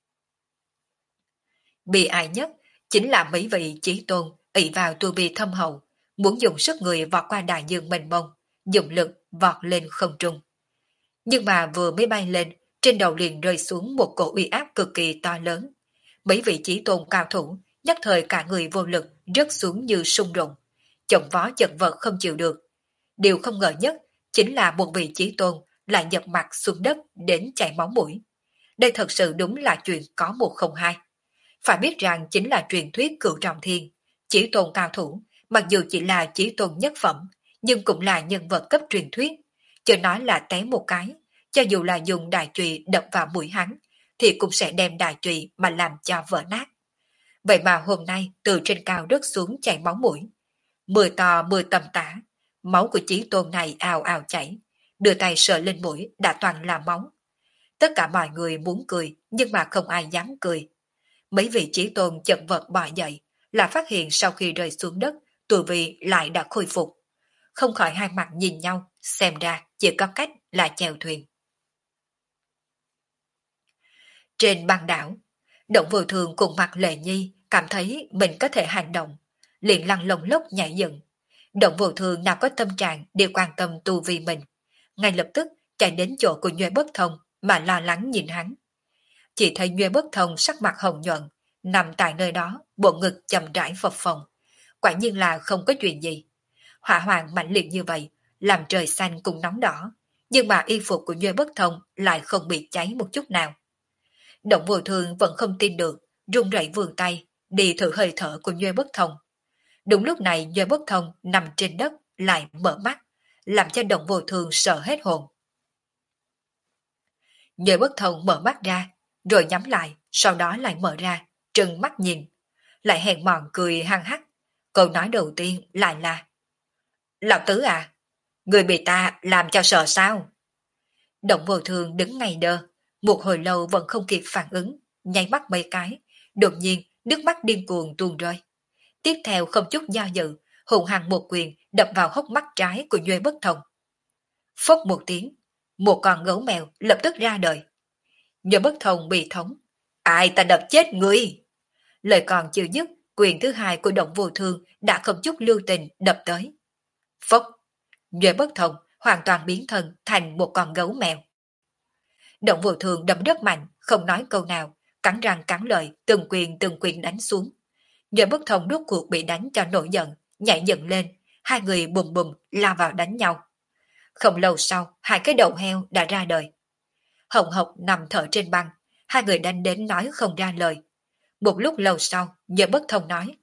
Bị ai nhất chính là mấy vị chí tôn ỷ vào tu vi thâm hậu, muốn dùng sức người vọt qua đại dương mênh mông, dùng lực vọt lên không trung. Nhưng mà vừa mới bay lên, trên đầu liền rơi xuống một cổ uy áp cực kỳ to lớn. Mấy vị chí tôn cao thủ nhất thời cả người vô lực rớt xuống như sung rụng, chồng vó chật vật không chịu được. Điều không ngờ nhất chính là một vị chí tôn lại nhập mặt xuống đất đến chảy máu mũi. Đây thật sự đúng là chuyện có một không hai. Phải biết rằng chính là truyền thuyết cửu trọng thiên, chí tôn cao thủ, mặc dù chỉ là chí tôn nhất phẩm, nhưng cũng là nhân vật cấp truyền thuyết. Chưa nói là té một cái, cho dù là dùng đại chùy đập vào mũi hắn, thì cũng sẽ đem đại chùy mà làm cho vỡ nát. Vậy mà hôm nay từ trên cao rớt xuống chảy máu mũi. Mưa to mưa tầm tã, máu của chí tôn này ào ào chảy, đưa tay sờ lên mũi đã toàn là máu. Tất cả mọi người muốn cười, nhưng mà không ai dám cười. Mấy vị chí tôn chật vật bò dậy, là phát hiện sau khi rơi xuống đất, tu vi lại đã khôi phục. Không khỏi hai mặt nhìn nhau, xem ra chỉ có cách là chèo thuyền. Trên băng đảo, Động Vô Thường cùng Mặc Lệ Nhi cảm thấy mình có thể hành động, liền lăn lồng lốc nhảy dựng. Động Vô Thường nào có tâm trạng để quan tâm tu vi mình, ngay lập tức chạy đến chỗ của Nhuệ Bất Thông mà lo lắng nhìn hắn. Chỉ thấy Nhuệ Bất Thông sắc mặt hồng nhuận, nằm tại nơi đó, bộ ngực chậm rãi phập phồng. Quả nhiên là không có chuyện gì. Hỏa hoàng mạnh liệt như vậy, làm trời xanh cùng nóng đỏ, nhưng mà y phục của Nhuê Bất Thông lại không bị cháy một chút nào. Động Vô Thương vẫn không tin được, run rẩy vươn tay, đi thử hơi thở của Nhuê Bất Thông. Đúng lúc này Nhuê Bất Thông nằm trên đất lại mở mắt, làm cho Động Vô Thương sợ hết hồn. Nhuê Bất Thông mở mắt ra, rồi nhắm lại, sau đó lại mở ra, trừng mắt nhìn, lại hèn mọn cười hăng hắc. Câu nói đầu tiên lại là: Lão Tứ à, người bị ta làm cho sợ sao? Động Vô Thương đứng ngay đơ, một hồi lâu vẫn không kịp phản ứng, nháy mắt mấy cái, đột nhiên nước mắt điên cuồng tuôn rơi. Tiếp theo không chút do dự, hùng hăng một quyền đập vào hốc mắt trái của Nhuê Bất Thông. Phốc một tiếng, một con gấu mèo lập tức ra đời. Nhuê Bất Thông bị thống: Ai ta đập chết ngươi? Lời còn chưa dứt, quyền thứ hai của Động Vô Thương đã không chút lưu tình đập tới. Phốc, Nhuê Bất Thông hoàn toàn biến thân thành một con gấu mèo. Động Vô Thương đấm rất mạnh, không nói câu nào, cắn răng cắn lợi, từng quyền từng quyền đánh xuống. Nhuê Bất Thông rốt cuộc bị đánh cho nổi giận, nhảy dựng lên, hai người bùm bùm lao vào đánh nhau. Không lâu sau, hai cái đầu heo đã ra đời. Hồng Hộc nằm thở trên băng, hai người đánh đến nói không ra lời. Một lúc lâu sau, Nhuê Bất Thông nói: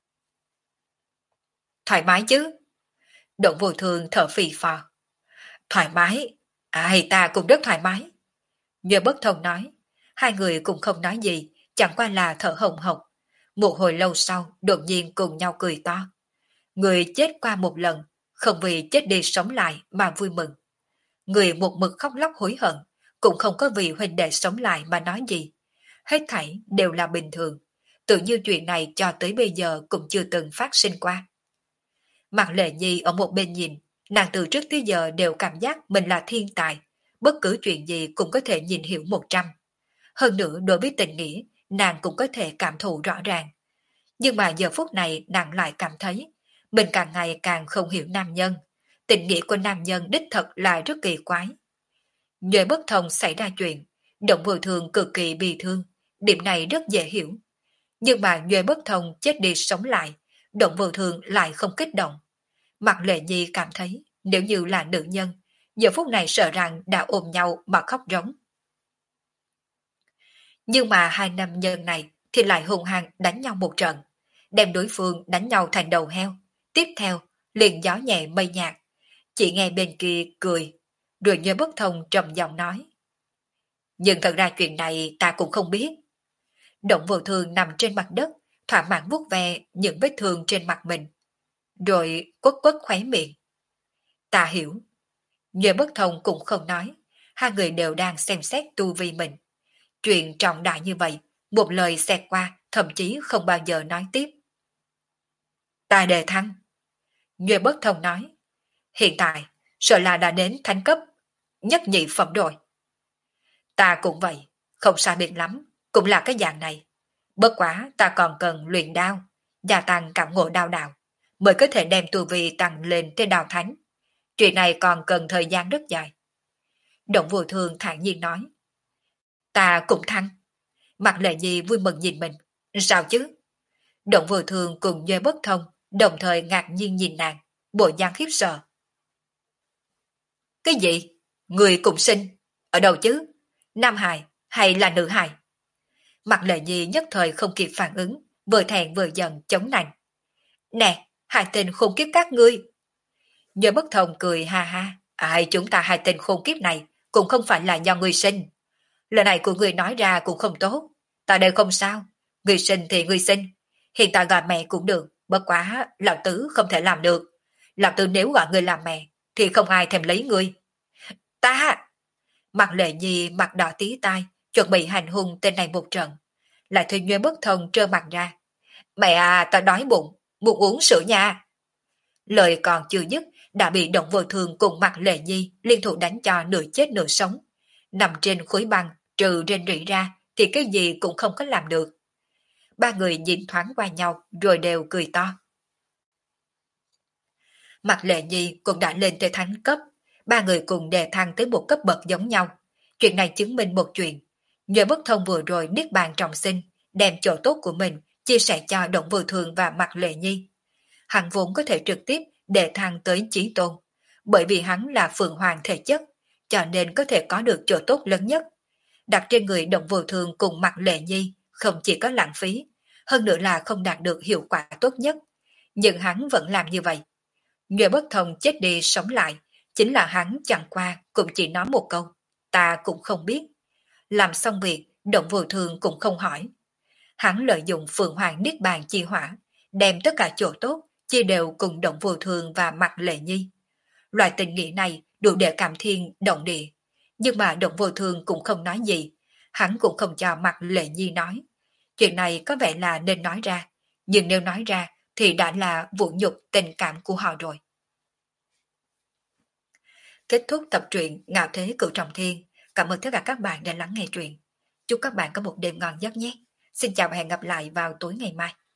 Thoải mái chứ? Động Vô Thương thở phì phò: Thoải mái, ai ta cũng rất thoải mái. Nhuê Bất Thông nói. Hai người cũng không nói gì, chẳng qua là thở hồng hộc. Một hồi lâu sau, đột nhiên cùng nhau cười to. Người chết qua một lần, không vì chết đi sống lại mà vui mừng. Người một mực khóc lóc hối hận, cũng không có vì huynh đệ sống lại mà nói gì. Hết thảy đều là bình thường, tự như chuyện này cho tới bây giờ cũng chưa từng phát sinh qua. Mạc Lệ Nhi ở một bên nhìn, nàng từ trước tới giờ đều cảm giác mình là thiên tài, bất cứ chuyện gì cũng có thể nhìn hiểu một trăm. Hơn nữa đối với tình nghĩa, nàng cũng có thể cảm thụ rõ ràng. Nhưng mà giờ phút này nàng lại cảm thấy mình càng ngày càng không hiểu nam nhân. Tình nghĩa của nam nhân đích thật là rất kỳ quái. Nhuê Bất Thông xảy ra chuyện, Động Vô Thương cực kỳ bi thương, điểm này rất dễ hiểu. Nhưng mà Nhuê Bất Thông chết đi sống lại, Động Vô Thương lại không kích động. Mạc Lệ Nhi cảm thấy nếu như là nữ nhân, giờ phút này sợ rằng đã ôm nhau mà khóc rống. Nhưng mà hai nam nhân này thì lại hung hăng đánh nhau một trận, đem đối phương đánh nhau thành đầu heo. Tiếp theo, liền gió nhẹ mây nhạt, chỉ nghe bên kia cười, rồi Nhuê Bất Thông trầm giọng nói: Nhưng thật ra chuyện này ta cũng không biết. Động Vô Thương nằm trên mặt đất, thỏa mãn vuốt ve những vết thương trên mặt mình, rồi quất quất khóe miệng. Ta hiểu. Nhuê Bất Thông cũng không nói, hai người đều đang xem xét tu vi mình. Chuyện trọng đại như vậy, một lời xẹt qua, thậm chí không bao giờ nói tiếp. Ta đề thăng. Nhuê Bất Thông nói. Hiện tại, sợ là đã đến thánh cấp, nhất nhị phẩm rồi. Ta cũng vậy, không sai biệt lắm, cũng là cái dạng này. Bất quá ta còn cần luyện đao, gia tăng cảm ngộ đao đạo, mới có thể đem tu vi tăng lên tới đao thánh. Chuyện này còn cần thời gian rất dài. Động Vô Thương thản nhiên nói. Ta cũng thăng. Mạc Lệ Nhi vui mừng nhìn mình. Sao chứ? Động Vô Thương cùng Nhuê Bất Thông đồng thời ngạc nhiên nhìn nàng, bộ dáng khiếp sợ. Cái gì? Người cùng sinh? Ở đâu chứ? Nam hài hay là nữ hài? Mạc Lệ Nhi nhất thời không kịp phản ứng, vừa thẹn vừa giận chống nạnh. Nè, hai tên khôn kiếp các ngươi. Nhuê Bất Thông cười ha ha. Ai chúng ta hai tên khôn kiếp này cũng không phải là do người sinh. Lời này của người nói ra cũng không tốt. Ta đều không sao. Người sinh thì người sinh. Hiện tại gọi mẹ cũng được. Bất quá, lão tứ không thể làm được. Lão tứ nếu gọi người làm mẹ, thì không ai thèm lấy người. Ta! Mặt Lệ Nhi mặt đỏ tí tai, chuẩn bị hành hung tên này một trận. Lại thuê Nhuê Bất Thông trơ mặt ra. Mẹ à, ta đói bụng, muốn uống sữa nha. Lời còn chưa dứt, đã bị Động Vô Thương cùng Mặt Lệ Nhi liên thủ đánh cho nửa chết nửa sống. Nằm trên khối băng, trừ rên rỉ ra, thì cái gì cũng không có làm được. Ba người nhìn thoáng qua nhau, rồi đều cười to. Mặt Lệ Nhi cũng đã lên tới thánh cấp, ba người cùng đề thăng tới một cấp bậc giống nhau. Chuyện này chứng minh một chuyện. Nhuê Bất Thông vừa rồi niết bàn trọng sinh, đem chỗ tốt của mình chia sẻ cho Động Vô Thường và Mặt Lệ Nhi. Hắn vốn có thể trực tiếp đề thăng tới chí tôn, bởi vì hắn là phượng hoàng thể chất, cho nên có thể có được chỗ tốt lớn nhất. Đặt trên người Động Vô Thường cùng Mạc Lệ Nhi không chỉ có lãng phí, hơn nữa là không đạt được hiệu quả tốt nhất. Nhưng hắn vẫn làm như vậy. Người bất thông chết đi sống lại, chính là hắn chẳng qua cũng chỉ nói một câu, ta cũng không biết. Làm xong việc, Động Vô Thường cũng không hỏi. Hắn lợi dụng Phượng Hoàng Niết Bàn chi hỏa, đem tất cả chỗ tốt chia đều cùng Động Vô Thường và Mạc Lệ Nhi. Loại tình nghĩa này đủ để cảm thiên động địa. Nhưng mà Động Vô Thường cũng không nói gì, hắn cũng không cho Mạc Lệ Nhi nói. Chuyện này có vẻ là nên nói ra, nhưng nếu nói ra thì đã là vũ nhục tình cảm của họ rồi. Kết thúc tập truyện Ngạo Thế Cửu Trọng Thiên. Cảm ơn tất cả các bạn đã lắng nghe truyện. Chúc các bạn có một đêm ngon giấc nhé. Xin chào và hẹn gặp lại vào tối ngày mai.